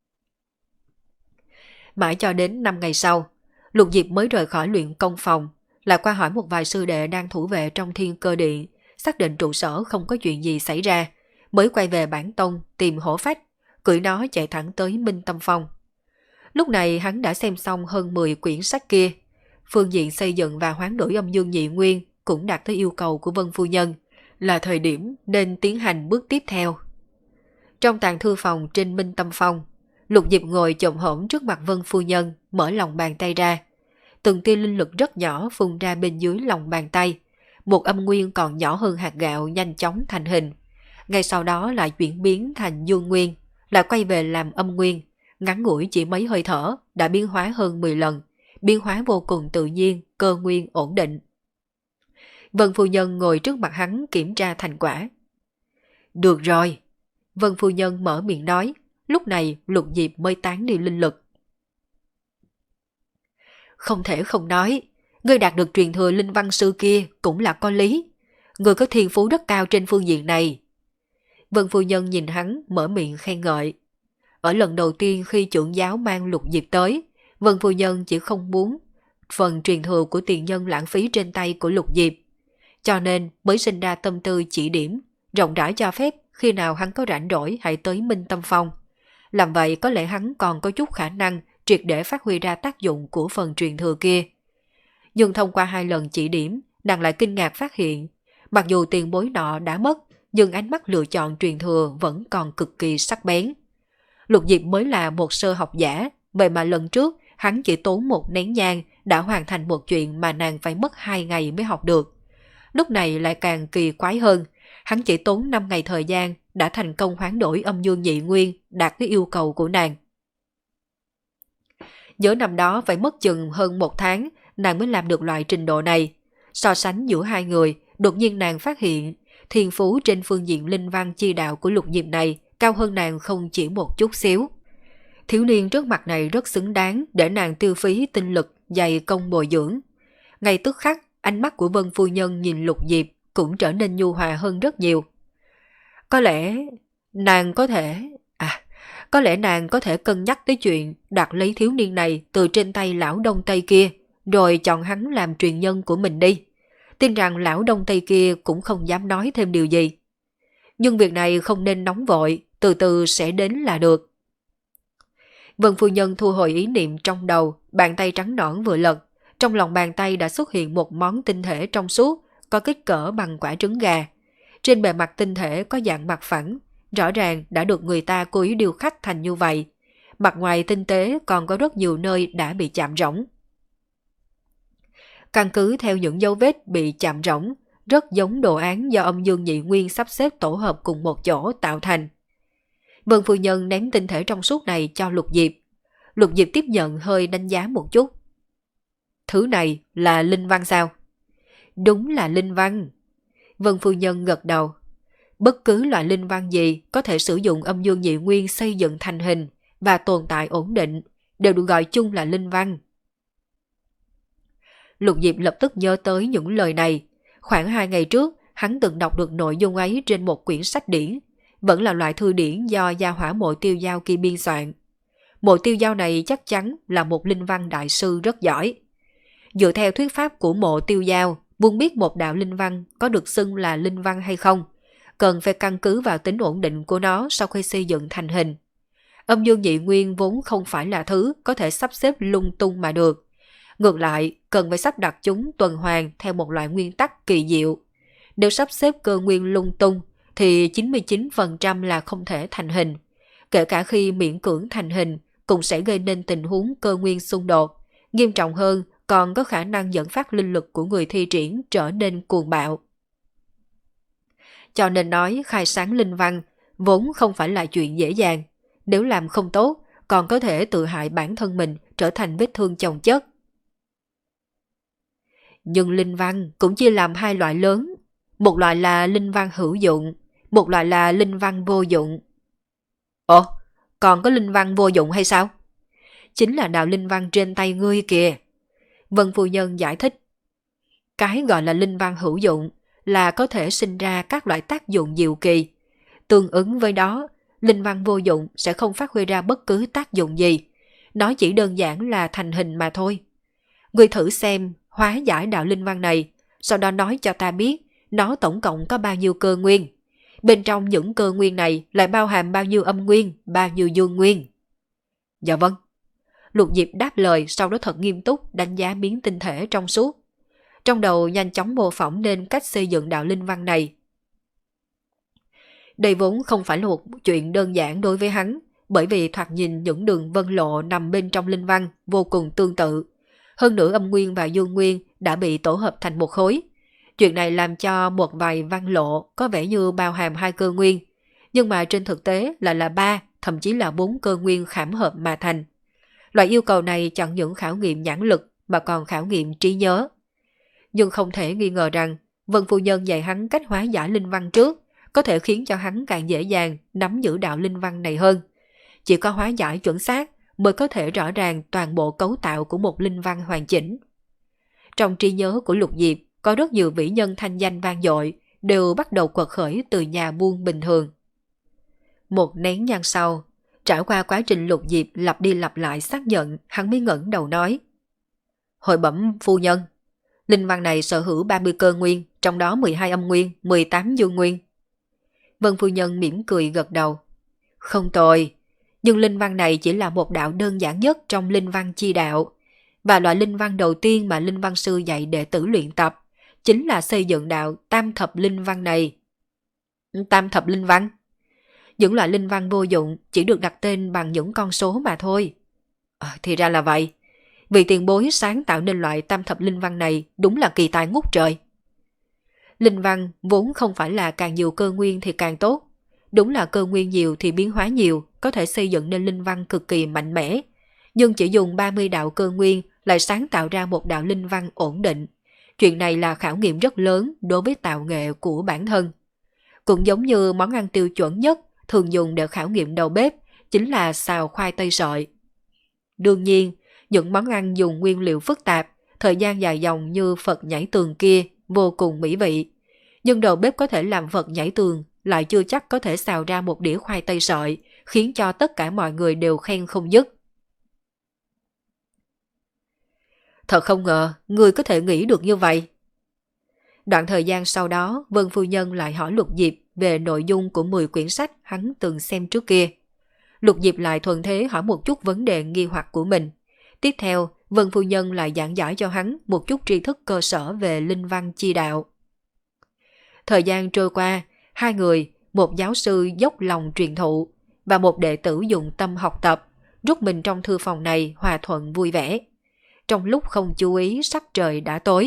Mãi cho đến năm ngày sau, Lục Diệp mới rời khỏi luyện công phòng, lại qua hỏi một vài sư đệ đang thủ vệ trong Thiên Cơ Điện, xác định trụ sở không có chuyện gì xảy ra, mới quay về bản tông tìm hổ phách, cưỡi nó chạy thẳng tới Minh Tâm Phong. Lúc này hắn đã xem xong hơn mười quyển sách kia, phương diện xây dựng và hoán đổi âm dương nhị nguyên cũng đạt tới yêu cầu của Vân Phu Nhân, là thời điểm nên tiến hành bước tiếp theo. Trong tàng thư phòng trên Minh Tâm Phong, Lục Diệp ngồi chồm hổm trước mặt Vân Phu Nhân, mở lòng bàn tay ra. Từng tia linh lực rất nhỏ phun ra bên dưới lòng bàn tay, một âm nguyên còn nhỏ hơn hạt gạo nhanh chóng thành hình. Ngay sau đó lại chuyển biến thành dương nguyên, lại quay về làm âm nguyên, ngắn ngủi chỉ mấy hơi thở đã biến hóa hơn mười lần, biến hóa vô cùng tự nhiên, cơ nguyên ổn định. Vân Phu Nhân ngồi trước mặt hắn kiểm tra thành quả. Được rồi, Vân Phu Nhân mở miệng nói, lúc này Lục Diệp mới tán đi linh lực. Không thể không nói, ngươi đạt được truyền thừa linh văn sư kia cũng là có lý. Ngươi có thiên phú rất cao trên phương diện này. Vân Phu Nhân nhìn hắn mở miệng khen ngợi. Ở lần đầu tiên khi trưởng giáo mang Lục Diệp tới, Vân Phu Nhân chỉ không muốn phần truyền thừa của tiền nhân lãng phí trên tay của Lục Diệp. Cho nên mới sinh ra tâm tư chỉ điểm, rộng rãi cho phép khi nào hắn có rảnh rỗi hãy tới Minh Tâm Phong. Làm vậy có lẽ hắn còn có chút khả năng triệt để phát huy ra tác dụng của phần truyền thừa kia. Nhưng thông qua hai lần chỉ điểm, nàng lại kinh ngạc phát hiện, mặc dù tiền bối nọ đã mất, nhưng ánh mắt lựa chọn truyền thừa vẫn còn cực kỳ sắc bén. Lục Diệp mới là một sơ học giả, vậy mà lần trước hắn chỉ tốn một nén nhang đã hoàn thành một chuyện mà nàng phải mất hai ngày mới học được. Lúc này lại càng kỳ quái hơn, hắn chỉ tốn năm ngày thời gian đã thành công hoán đổi âm dương nhị nguyên đạt cái yêu cầu của nàng. Nhớ năm đó phải mất chừng hơn một tháng nàng mới làm được loại trình độ này. So sánh giữa hai người, đột nhiên nàng phát hiện thiên phú trên phương diện linh văn chi đạo của Lục Diệp này cao hơn nàng không chỉ một chút xíu. Thiếu niên trước mặt này rất xứng đáng để nàng tiêu phí tinh lực dày công bồi dưỡng. Ngay tức khắc, ánh mắt của Vân Phu Nhân nhìn Lục Diệp cũng trở nên nhu hòa hơn rất nhiều. Có lẽ nàng có thể... À, có lẽ nàng có thể cân nhắc tới chuyện đoạt lấy thiếu niên này từ trên tay lão Đông Tây kia, rồi chọn hắn làm truyền nhân của mình đi. Tin rằng lão Đông Tây kia cũng không dám nói thêm điều gì. Nhưng việc này không nên nóng vội, từ từ sẽ đến là được. Vân Phu Nhân thu hồi ý niệm trong đầu, bàn tay trắng nõn vừa lật. Trong lòng bàn tay đã xuất hiện một món tinh thể trong suốt, có kích cỡ bằng quả trứng gà. Trên bề mặt tinh thể có dạng mặt phẳng, rõ ràng đã được người ta cố ý điêu khắc thành như vậy. Mặt ngoài tinh tế còn có rất nhiều nơi đã bị chạm rỗng. Căn cứ theo những dấu vết bị chạm rỗng, rất giống đồ án do âm dương nhị nguyên sắp xếp tổ hợp cùng một chỗ tạo thành. Vân phu nhân ném tinh thể trong suốt này cho Lục Diệp. Lục Diệp tiếp nhận hơi đánh giá một chút. Thứ này là linh văn sao? Đúng là linh văn. Vân phu nhân gật đầu. Bất cứ loại linh văn gì có thể sử dụng âm dương nhị nguyên xây dựng thành hình và tồn tại ổn định đều được gọi chung là linh văn. Lục Diệp lập tức nhớ tới những lời này. Khoảng hai ngày trước, hắn từng đọc được nội dung ấy trên một quyển sách điển, vẫn là loại thư điển do gia hỏa Mộ Tiêu Dao kia biên soạn. Mộ Tiêu Dao này chắc chắn là một linh văn đại sư rất giỏi. Dựa theo thuyết pháp của Mộ Tiêu Dao, muốn biết một đạo linh văn có được xưng là linh văn hay không, cần phải căn cứ vào tính ổn định của nó sau khi xây dựng thành hình. Âm dương nhị nguyên vốn không phải là thứ có thể sắp xếp lung tung mà được. Ngược lại, cần phải sắp đặt chúng tuần hoàn theo một loại nguyên tắc kỳ diệu. Nếu sắp xếp cơ nguyên lung tung, thì chín mươi chín phần trăm là không thể thành hình. Kể cả khi miễn cưỡng thành hình, cũng sẽ gây nên tình huống cơ nguyên xung đột. Nghiêm trọng hơn, còn có khả năng dẫn phát linh lực của người thi triển trở nên cuồng bạo. Cho nên nói khai sáng linh văn vốn không phải là chuyện dễ dàng. Nếu làm không tốt, còn có thể tự hại bản thân mình trở thành vết thương chồng chất. Nhưng linh văn cũng chia làm hai loại lớn. Một loại là linh văn hữu dụng, một loại là linh văn vô dụng. Ồ, còn có linh văn vô dụng hay sao? Chính là đạo linh văn trên tay ngươi kìa. Vân phu nhân giải thích. Cái gọi là linh văn hữu dụng là có thể sinh ra các loại tác dụng diệu kỳ. Tương ứng với đó, linh văn vô dụng sẽ không phát huy ra bất cứ tác dụng gì. Nó chỉ đơn giản là thành hình mà thôi. Ngươi thử xem hóa giải đạo linh văn này, sau đó nói cho ta biết nó tổng cộng có bao nhiêu cơ nguyên. Bên trong những cơ nguyên này lại bao hàm bao nhiêu âm nguyên, bao nhiêu dương nguyên. Dạ vâng. Lục Diệp đáp lời, sau đó thật nghiêm túc đánh giá miếng tinh thể trong suốt. Trong đầu nhanh chóng mô phỏng nên cách xây dựng đạo linh văn này. Đây vốn không phải là một chuyện đơn giản đối với hắn, bởi vì thoạt nhìn những đường vân lộ nằm bên trong linh văn vô cùng tương tự. Hơn nữa âm nguyên và dương nguyên đã bị tổ hợp thành một khối. Chuyện này làm cho một vài văn lộ có vẻ như bao hàm hai cơ nguyên, nhưng mà trên thực tế lại là ba, thậm chí là bốn cơ nguyên khảm hợp mà thành. Loại yêu cầu này chẳng những khảo nghiệm nhãn lực mà còn khảo nghiệm trí nhớ. Nhưng không thể nghi ngờ rằng Vân phu nhân dạy hắn cách hóa giải linh văn trước có thể khiến cho hắn càng dễ dàng nắm giữ đạo linh văn này hơn. Chỉ có hóa giải chuẩn xác mới có thể rõ ràng toàn bộ cấu tạo của một linh văn hoàn chỉnh. Trong trí nhớ của Lục Diệp có rất nhiều vĩ nhân thanh danh vang dội đều bắt đầu quật khởi từ nhà buôn bình thường. Một nén nhang sau, trải qua quá trình Lục Diệp lặp đi lặp lại xác nhận, hắn mới ngẩng đầu nói: Hội bẩm phu nhân, linh văn này sở hữu ba mươi cơ nguyên, trong đó mười hai âm nguyên, mười tám dương nguyên. Vân phu nhân mỉm cười gật đầu. Không tồi, nhưng linh văn này chỉ là một đạo đơn giản nhất trong linh văn chi đạo. Và loại linh văn đầu tiên mà linh văn sư dạy đệ tử luyện tập chính là xây dựng đạo tam thập linh văn này. Tam thập linh văn? Những loại linh văn vô dụng chỉ được đặt tên bằng những con số mà thôi. À, thì ra là vậy. Vì tiền bối sáng tạo nên loại tam thập linh văn này đúng là kỳ tài ngút trời. Linh văn vốn không phải là càng nhiều cơ nguyên thì càng tốt. Đúng là cơ nguyên nhiều thì biến hóa nhiều, có thể xây dựng nên linh văn cực kỳ mạnh mẽ. Nhưng chỉ dùng ba mươi đạo cơ nguyên lại sáng tạo ra một đạo linh văn ổn định. Chuyện này là khảo nghiệm rất lớn đối với tạo nghệ của bản thân. Cũng giống như món ăn tiêu chuẩn nhất thường dùng để khảo nghiệm đầu bếp chính là xào khoai tây sợi. Đương nhiên, những món ăn dùng nguyên liệu phức tạp, thời gian dài dòng như Phật nhảy tường kia vô cùng mỹ vị. Nhưng đầu bếp có thể làm Phật nhảy tường lại chưa chắc có thể xào ra một đĩa khoai tây sợi, khiến cho tất cả mọi người đều khen không dứt. Thật không ngờ, người có thể nghĩ được như vậy. Đoạn thời gian sau đó, Vân phu nhân lại hỏi Lục Diệp về nội dung của mười quyển sách hắn từng xem trước kia. Lục Diệp lại thuận thế hỏi một chút vấn đề nghi hoặc của mình. Tiếp theo, Vân phu nhân lại giảng giải cho hắn một chút tri thức cơ sở về linh văn chi đạo. Thời gian trôi qua, hai người, một giáo sư dốc lòng truyền thụ và một đệ tử dụng tâm học tập, rút mình trong thư phòng này hòa thuận vui vẻ. trong lúc không chú ý sắc trời đã tối.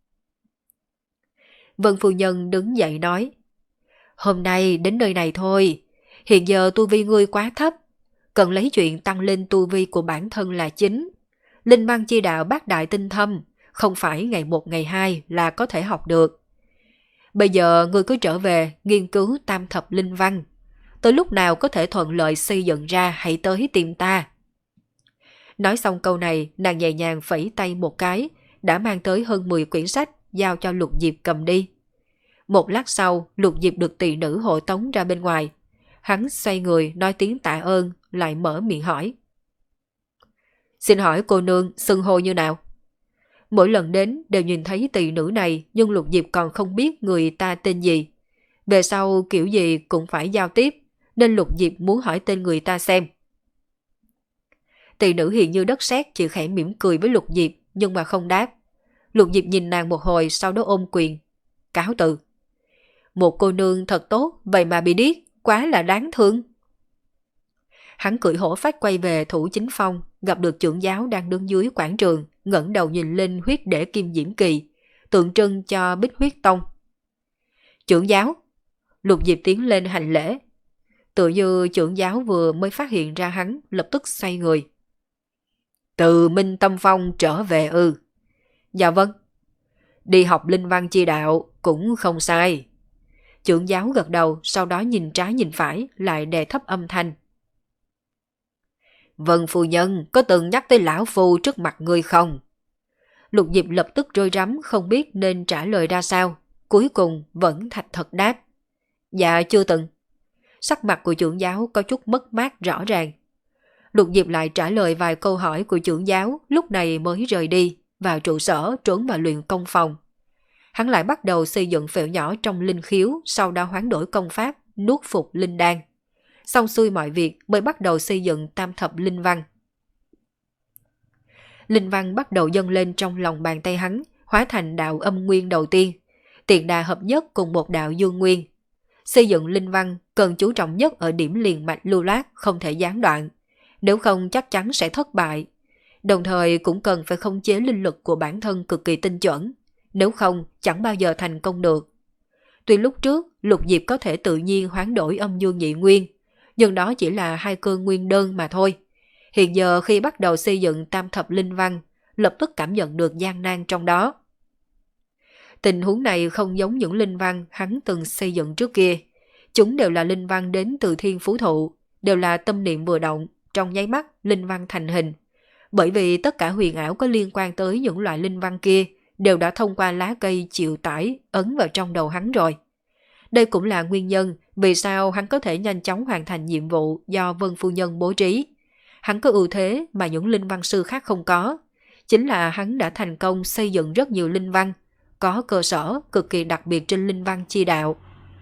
Vân phu nhân đứng dậy nói, hôm nay đến nơi này thôi, hiện giờ tu vi ngươi quá thấp, cần lấy chuyện tăng lên tu vi của bản thân là chính. Linh văn chi đạo bát đại tinh thâm, không phải ngày một ngày hai là có thể học được. Bây giờ ngươi cứ trở về nghiên cứu tam thập linh văn, tới lúc nào có thể thuận lợi xây dựng ra hãy tới tìm ta. Nói xong câu này, nàng nhẹ nhàng phẩy tay một cái, đã mang tới hơn mười quyển sách, giao cho Lục Diệp cầm đi. Một lát sau, Lục Diệp được tỳ nữ hộ tống ra bên ngoài. Hắn xoay người nói tiếng tạ ơn, lại mở miệng hỏi. Xin hỏi cô nương xưng hô như nào? Mỗi lần đến đều nhìn thấy tỳ nữ này, nhưng Lục Diệp còn không biết người ta tên gì. Về sau kiểu gì cũng phải giao tiếp, nên Lục Diệp muốn hỏi tên người ta xem. Tỳ nữ hiện như đất sét, chỉ khẽ mỉm cười với Lục Diệp nhưng mà không đáp. Lục Diệp nhìn nàng một hồi, sau đó ôm quyền cáo từ. Một cô nương thật tốt, vậy mà bị điếc, quá là đáng thương. Hắn cưỡi hổ phách quay về Thủ Chính Phong, gặp được trưởng giáo đang đứng dưới quảng trường, ngẩng đầu nhìn lên huyết để kim diễm kỳ, tượng trưng cho Bích Huyết Tông. Trưởng giáo. Lục Diệp tiến lên hành lễ. Tự như trưởng giáo vừa mới phát hiện ra hắn, lập tức xoay người. Từ Minh Tâm Phong trở về ư? Dạ vâng. Đi học linh văn chi đạo cũng không sai. Trưởng giáo gật đầu, sau đó nhìn trái nhìn phải, lại đè thấp âm thanh. Vân phu nhân có từng nhắc tới lão phu trước mặt người không? Lục Diệp lập tức rối rắm, không biết nên trả lời ra sao. Cuối cùng vẫn thành thật đáp. Dạ chưa từng. Sắc mặt của trưởng giáo có chút mất mát rõ ràng. Lục Diệp lại trả lời vài câu hỏi của trưởng giáo, lúc này mới rời đi, vào trụ sở trốn vào luyện công phòng. Hắn lại bắt đầu xây dựng phễu nhỏ trong linh khiếu, sau đó hoán đổi công pháp, nuốt phục linh đan. Xong xuôi mọi việc mới bắt đầu xây dựng tam thập linh văn. Linh văn bắt đầu dâng lên trong lòng bàn tay hắn, hóa thành đạo âm nguyên đầu tiên, tiền đà hợp nhất cùng một đạo dương nguyên. Xây dựng linh văn cần chú trọng nhất ở điểm liền mạch lưu loát, không thể gián đoạn, nếu không chắc chắn sẽ thất bại. Đồng thời cũng cần phải khống chế linh lực của bản thân cực kỳ tinh chuẩn, nếu không chẳng bao giờ thành công được. Tuy lúc trước Lục Diệp có thể tự nhiên hoán đổi âm dương nhị nguyên, nhưng đó chỉ là hai cơ nguyên đơn mà thôi. Hiện giờ khi bắt đầu xây dựng tam thập linh văn, lập tức cảm nhận được gian nan trong đó. Tình huống này không giống những linh văn hắn từng xây dựng trước kia. Chúng đều là linh văn đến từ thiên phú thụ, đều là tâm niệm vừa động, trong nháy mắt linh văn thành hình. Bởi vì tất cả huyền ảo có liên quan tới những loại linh văn kia đều đã thông qua lá cây chịu tải ấn vào trong đầu hắn rồi. Đây cũng là nguyên nhân vì sao hắn có thể nhanh chóng hoàn thành nhiệm vụ do Vân phu nhân bố trí. Hắn có ưu thế mà những linh văn sư khác không có, chính là hắn đã thành công xây dựng rất nhiều linh văn, có cơ sở cực kỳ đặc biệt trên linh văn chi đạo.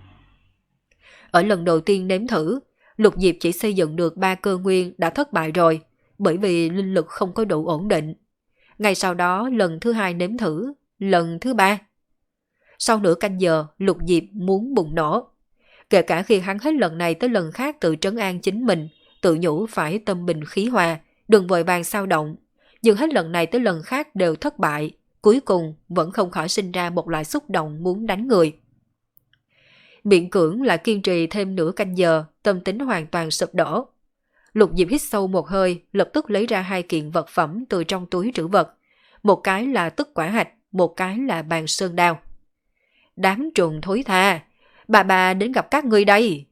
Ở lần đầu tiên nếm thử, Lục Diệp chỉ xây dựng được ba cơ nguyên đã thất bại rồi, bởi vì linh lực không có đủ ổn định. Ngay sau đó lần thứ hai nếm thử, lần thứ ba. Sau nửa canh giờ, Lục Diệp muốn bùng nổ. Kể cả khi hắn hết lần này tới lần khác tự trấn an chính mình, tự nhủ phải tâm bình khí hòa, đừng vội vàng xao động. Nhưng hết lần này tới lần khác đều thất bại, cuối cùng vẫn không khỏi sinh ra một loại xúc động muốn đánh người. Miễn cưỡng lại kiên trì thêm nửa canh giờ, tâm tính hoàn toàn sụp đổ. Lục Diệp hít sâu một hơi, lập tức lấy ra hai kiện vật phẩm từ trong túi trữ vật. Một cái là tức quả hạch, một cái là bàn sơn đao. Đám trùng thối tha, bà bà đến gặp các ngươi đây.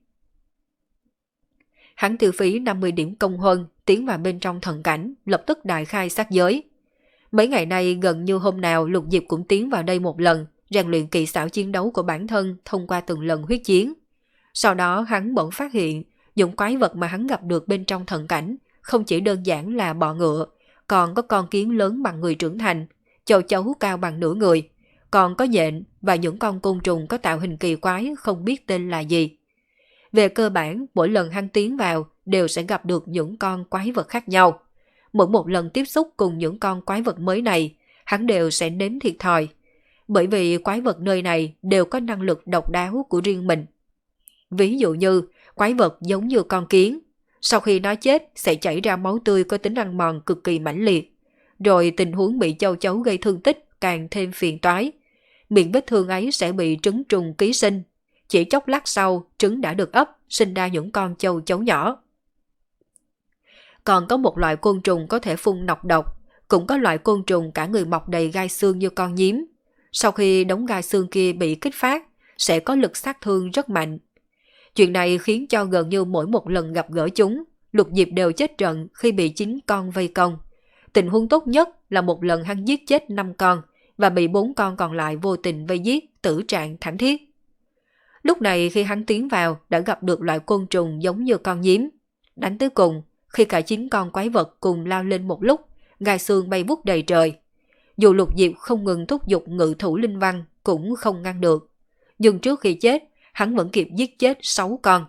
Hắn tiêu phí năm mươi điểm công huân, tiến vào bên trong thần cảnh, lập tức đại khai sát giới. Mấy ngày nay gần như hôm nào Lục Diệp cũng tiến vào đây một lần, rèn luyện kỹ xảo chiến đấu của bản thân thông qua từng lần huyết chiến. Sau đó hắn bỗng phát hiện, những quái vật mà hắn gặp được bên trong thần cảnh không chỉ đơn giản là bọ ngựa, còn có con kiến lớn bằng người trưởng thành, châu chấu cao bằng nửa người, còn có nhện và những con côn trùng có tạo hình kỳ quái không biết tên là gì. Về cơ bản, mỗi lần hắn tiến vào đều sẽ gặp được những con quái vật khác nhau. Mỗi một lần tiếp xúc cùng những con quái vật mới này, hắn đều sẽ nếm thiệt thòi, bởi vì quái vật nơi này đều có năng lực độc đáo của riêng mình. Ví dụ như, quái vật giống như con kiến, sau khi nó chết sẽ chảy ra máu tươi có tính ăn mòn cực kỳ mãnh liệt. rồi tình huống bị châu chấu gây thương tích càng thêm phiền toái. Miệng vết thương ấy sẽ bị trứng trùng ký sinh. Chỉ chốc lát sau, trứng đã được ấp, sinh ra những con châu chấu nhỏ. Còn có một loại côn trùng có thể phun nọc độc, cũng có loại côn trùng cả người mọc đầy gai xương như con nhím. Sau khi đống gai xương kia bị kích phát, sẽ có lực sát thương rất mạnh. Chuyện này khiến cho gần như mỗi một lần gặp gỡ chúng, Lục Diệp đều chết trận khi bị chín con vây công. Tình huống tốt nhất là một lần hắn giết chết năm con và bị bốn con còn lại vô tình vây giết, tử trạng thảm thiết. Lúc này khi hắn tiến vào đã gặp được loại côn trùng giống như con nhím. Đánh tới cùng, khi cả chín con quái vật cùng lao lên một lúc, gai xương bay vút đầy trời. Dù Lục Diệp không ngừng thúc giục ngự thủ linh văn cũng không ngăn được. Nhưng trước khi chết, hắn vẫn kịp giết chết sáu con.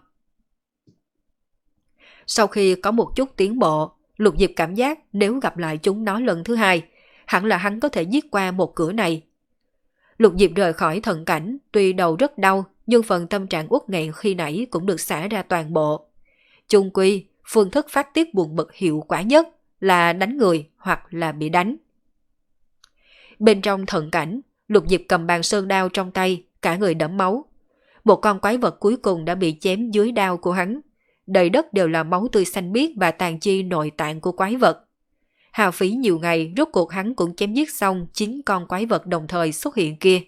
Sau khi có một chút tiến bộ, Lục Diệp cảm giác nếu gặp lại chúng nó lần thứ hai, hẳn là hắn có thể giết qua một cửa này. Lục Diệp rời khỏi thần cảnh, tuy đầu rất đau, nhưng phần tâm trạng uất nghẹn khi nãy cũng được xả ra toàn bộ. Chung quy, phương thức phát tiết buồn bực hiệu quả nhất là đánh người hoặc là bị đánh. Bên trong thần cảnh, Lục Diệp cầm bàn sơn đao trong tay, cả người đẫm máu. Một con quái vật cuối cùng đã bị chém dưới đao của hắn. Đầy đất đều là máu tươi xanh biếc và tàn chi nội tạng của quái vật. Hao phí nhiều ngày, rốt cuộc hắn cũng chém giết xong chín con quái vật đồng thời xuất hiện kia.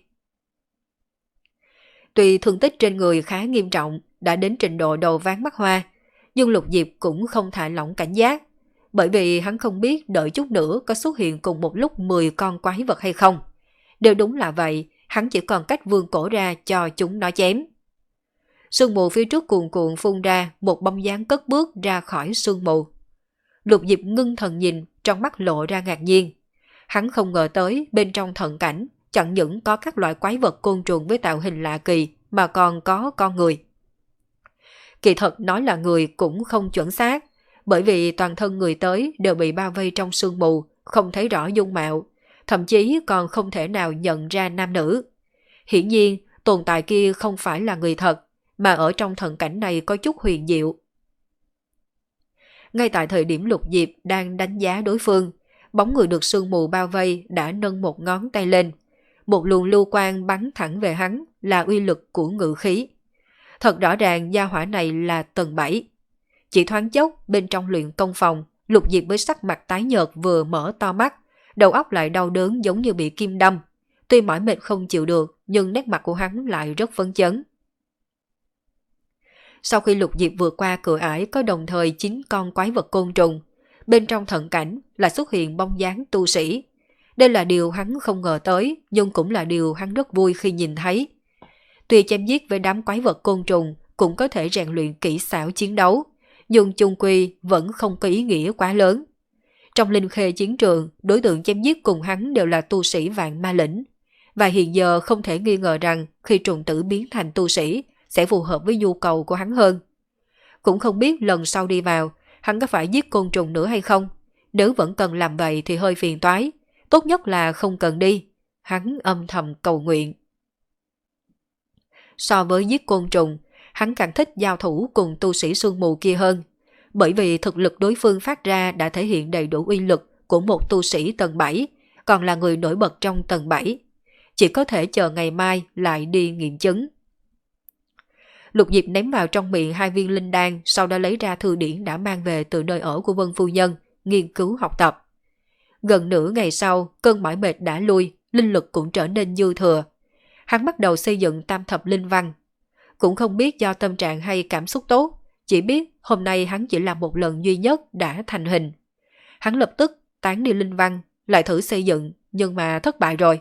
Tuy thương tích trên người khá nghiêm trọng, đã đến trình độ đầu ván mắt hoa, nhưng Lục Diệp cũng không thả lỏng cảnh giác, bởi vì hắn không biết đợi chút nữa có xuất hiện cùng một lúc mười con quái vật hay không. Nếu đúng là vậy, hắn chỉ còn cách vươn cổ ra cho chúng nó chém. Sương mù phía trước cuồn cuộn phun ra, một bóng dáng cất bước ra khỏi sương mù. Lục Diệp ngưng thần nhìn, trong mắt lộ ra ngạc nhiên. Hắn không ngờ tới bên trong thần cảnh chẳng những có các loại quái vật côn trùng với tạo hình lạ kỳ mà còn có con người. Kỳ thật nói là người cũng không chuẩn xác, bởi vì toàn thân người tới đều bị bao vây trong sương mù, không thấy rõ dung mạo, thậm chí còn không thể nào nhận ra nam nữ. Hiển nhiên, tồn tại kia không phải là người thật, mà ở trong thần cảnh này có chút huyền diệu. Ngay tại thời điểm Lục Diệp đang đánh giá đối phương, bóng người được sương mù bao vây đã nâng một ngón tay lên. Một luồng lưu quang bắn thẳng về hắn là uy lực của ngự khí. Thật rõ ràng gia hỏa này là tầng bảy. Chỉ thoáng chốc bên trong luyện công phòng, Lục Diệp với sắc mặt tái nhợt vừa mở to mắt, đầu óc lại đau đớn giống như bị kim đâm. Tuy mỏi mệt không chịu được, nhưng nét mặt của hắn lại rất phấn chấn. Sau khi Lục Diệp vượt qua cửa ải có đồng thời chín con quái vật côn trùng, bên trong thần cảnh là xuất hiện bóng dáng tu sĩ. Đây là điều hắn không ngờ tới, nhưng cũng là điều hắn rất vui khi nhìn thấy. Tuy chém giết với đám quái vật côn trùng cũng có thể rèn luyện kỹ xảo chiến đấu, nhưng chung quy vẫn không có ý nghĩa quá lớn. Trong linh khê chiến trường, đối tượng chém giết cùng hắn đều là tu sĩ vạn ma lĩnh. Và hiện giờ không thể nghi ngờ rằng khi trùng tử biến thành tu sĩ sẽ phù hợp với nhu cầu của hắn hơn. Cũng không biết lần sau đi vào, hắn có phải giết côn trùng nữa hay không? Nếu vẫn cần làm vậy thì hơi phiền toái. Tốt nhất là không cần đi. Hắn âm thầm cầu nguyện. So với giết côn trùng, hắn càng thích giao thủ cùng tu sĩ sương mù kia hơn. Bởi vì thực lực đối phương phát ra đã thể hiện đầy đủ uy lực của một tu sĩ tầng bảy, còn là người nổi bật trong tầng bảy. Chỉ có thể chờ ngày mai lại đi nghiệm chứng. Lục Diệp ném vào trong miệng hai viên linh đan, sau đó lấy ra thư điển đã mang về từ nơi ở của Vân Phu Nhân, nghiên cứu học tập. Gần nửa ngày sau, cơn mỏi mệt đã lui, linh lực cũng trở nên dư thừa. Hắn bắt đầu xây dựng tam thập linh văn. Cũng không biết do tâm trạng hay cảm xúc tốt, chỉ biết hôm nay hắn chỉ làm một lần duy nhất đã thành hình. Hắn lập tức tán đi linh văn, lại thử xây dựng, nhưng mà thất bại rồi.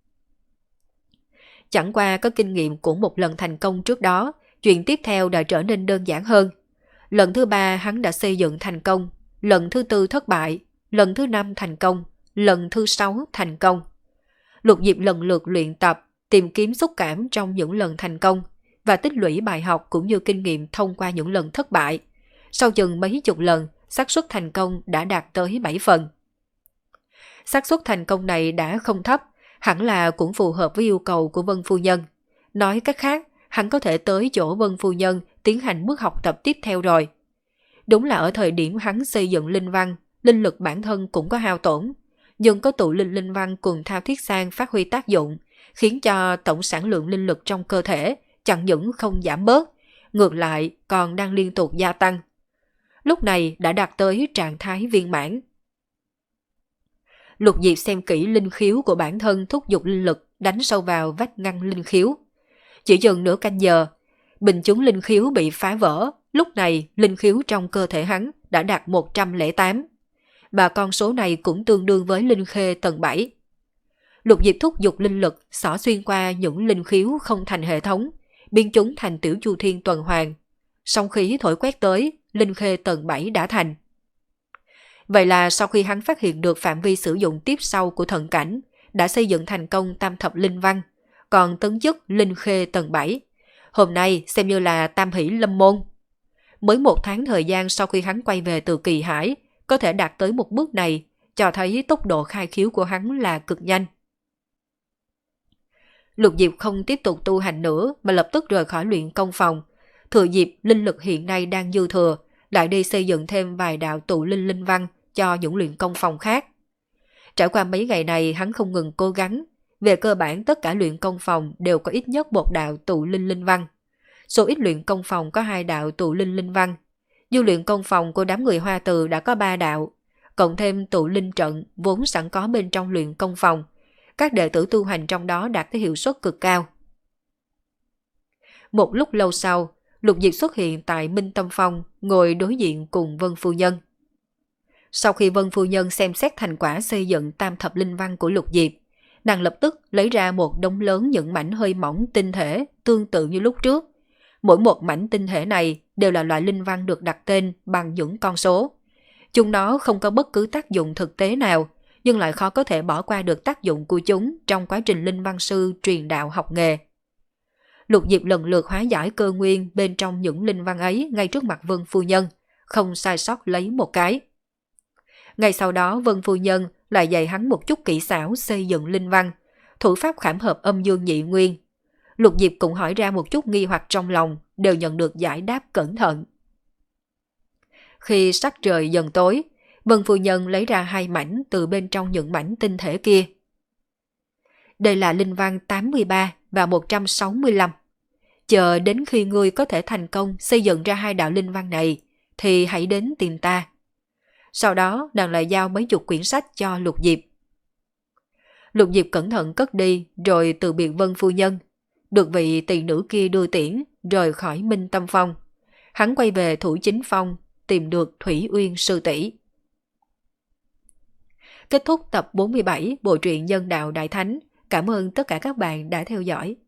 Chẳng qua có kinh nghiệm của một lần thành công trước đó, chuyện tiếp theo đã trở nên đơn giản hơn. Lần thứ ba hắn đã xây dựng thành công, lần thứ tư thất bại, lần thứ năm thành công, lần thứ sáu thành công. Lục Diệp lần lượt luyện tập, tìm kiếm xúc cảm trong những lần thành công và tích lũy bài học cũng như kinh nghiệm thông qua những lần thất bại. Sau chừng mấy chục lần, xác suất thành công đã đạt tới bảy phần. Xác suất thành công này đã không thấp, hẳn là cũng phù hợp với yêu cầu của Vân Phu Nhân. Nói cách khác, hắn có thể tới chỗ Vân Phu Nhân tiến hành bước học tập tiếp theo rồi. Đúng là ở thời điểm hắn xây dựng linh văn, linh lực bản thân cũng có hao tổn. nhưng có tụ linh linh văn cùng thao thiết sang phát huy tác dụng, khiến cho tổng sản lượng linh lực trong cơ thể chẳng những không giảm bớt, ngược lại còn đang liên tục gia tăng. Lúc này đã đạt tới trạng thái viên mãn. Lục Diệp xem kỹ linh khiếu của bản thân, thúc giục linh lực đánh sâu vào vách ngăn linh khiếu. Chỉ chừng nửa canh giờ, bình chứng linh khiếu bị phá vỡ. Lúc này linh khiếu trong cơ thể hắn đã đạt một trăm lẻ tám, và con số này cũng tương đương với linh khê tầng bảy. Lục Diệp thúc giục linh lực xỏ xuyên qua những linh khiếu không thành hệ thống, biến chúng thành tiểu chu thiên tuần hoàn. Song khí thổi quét tới, linh khê tầng bảy đã thành. Vậy là sau khi hắn phát hiện được phạm vi sử dụng tiếp sau của thần cảnh, đã xây dựng thành công tam thập linh văn, còn tấn chức linh khê tầng bảy. Hôm nay xem như là tam hỷ lâm môn. Mới một tháng thời gian sau khi hắn quay về từ Kỳ Hải, có thể đạt tới một bước này, cho thấy tốc độ khai khiếu của hắn là cực nhanh. Lục Diệp không tiếp tục tu hành nữa mà lập tức rời khỏi luyện công phòng. Thừa dịp linh lực hiện nay đang dư thừa, lại đi xây dựng thêm vài đạo tụ linh linh văn cho những luyện công phòng khác. Trải qua mấy ngày này hắn không ngừng cố gắng. Về cơ bản tất cả luyện công phòng đều có ít nhất một đạo tụ linh linh văn. Số ít luyện công phòng có hai đạo tụ linh linh văn. Du luyện công phòng của đám người Hoa Từ đã có ba đạo, cộng thêm tụ linh trận vốn sẵn có bên trong luyện công phòng. Các đệ tử tu hành trong đó đạt tới hiệu suất cực cao. Một lúc lâu sau, Lục Diệp xuất hiện tại Minh Tâm Phong, ngồi đối diện cùng Vân Phu Nhân. Sau khi Vân Phu Nhân xem xét thành quả xây dựng tam thập linh văn của Lục Diệp, nàng lập tức lấy ra một đống lớn những mảnh hơi mỏng tinh thể tương tự như lúc trước. Mỗi một mảnh tinh thể này đều là loại linh văn được đặt tên bằng những con số. Chúng nó không có bất cứ tác dụng thực tế nào, nhưng lại khó có thể bỏ qua được tác dụng của chúng trong quá trình linh văn sư truyền đạo học nghề. Lục Diệp lần lượt hóa giải cơ nguyên bên trong những linh văn ấy ngay trước mặt Vân Phu Nhân, không sai sót lấy một cái. Ngay sau đó Vân Phu Nhân lại dạy hắn một chút kỹ xảo xây dựng linh văn, thủ pháp khảm hợp âm dương nhị nguyên. Lục Diệp cũng hỏi ra một chút nghi hoặc trong lòng, đều nhận được giải đáp cẩn thận. Khi sắc trời dần tối, Vân Phu Nhân lấy ra hai mảnh từ bên trong những mảnh tinh thể kia. Đây là linh văn tám mươi ba và một trăm sáu mươi lăm. Chờ đến khi ngươi có thể thành công xây dựng ra hai đạo linh văn này, thì hãy đến tìm ta. Sau đó nàng lại giao mấy chục quyển sách cho Lục Diệp. Lục Diệp cẩn thận cất đi rồi từ biệt Vân Phu Nhân, được vị tỳ nữ kia đưa tiễn rời khỏi Minh Tâm Phong. Hắn quay về Thủ Chính Phong tìm được Thủy Uyên sư tỷ. Kết thúc tập bốn mươi bảy bộ truyện Nhân Đạo Đại Thánh. Cảm ơn tất cả các bạn đã theo dõi.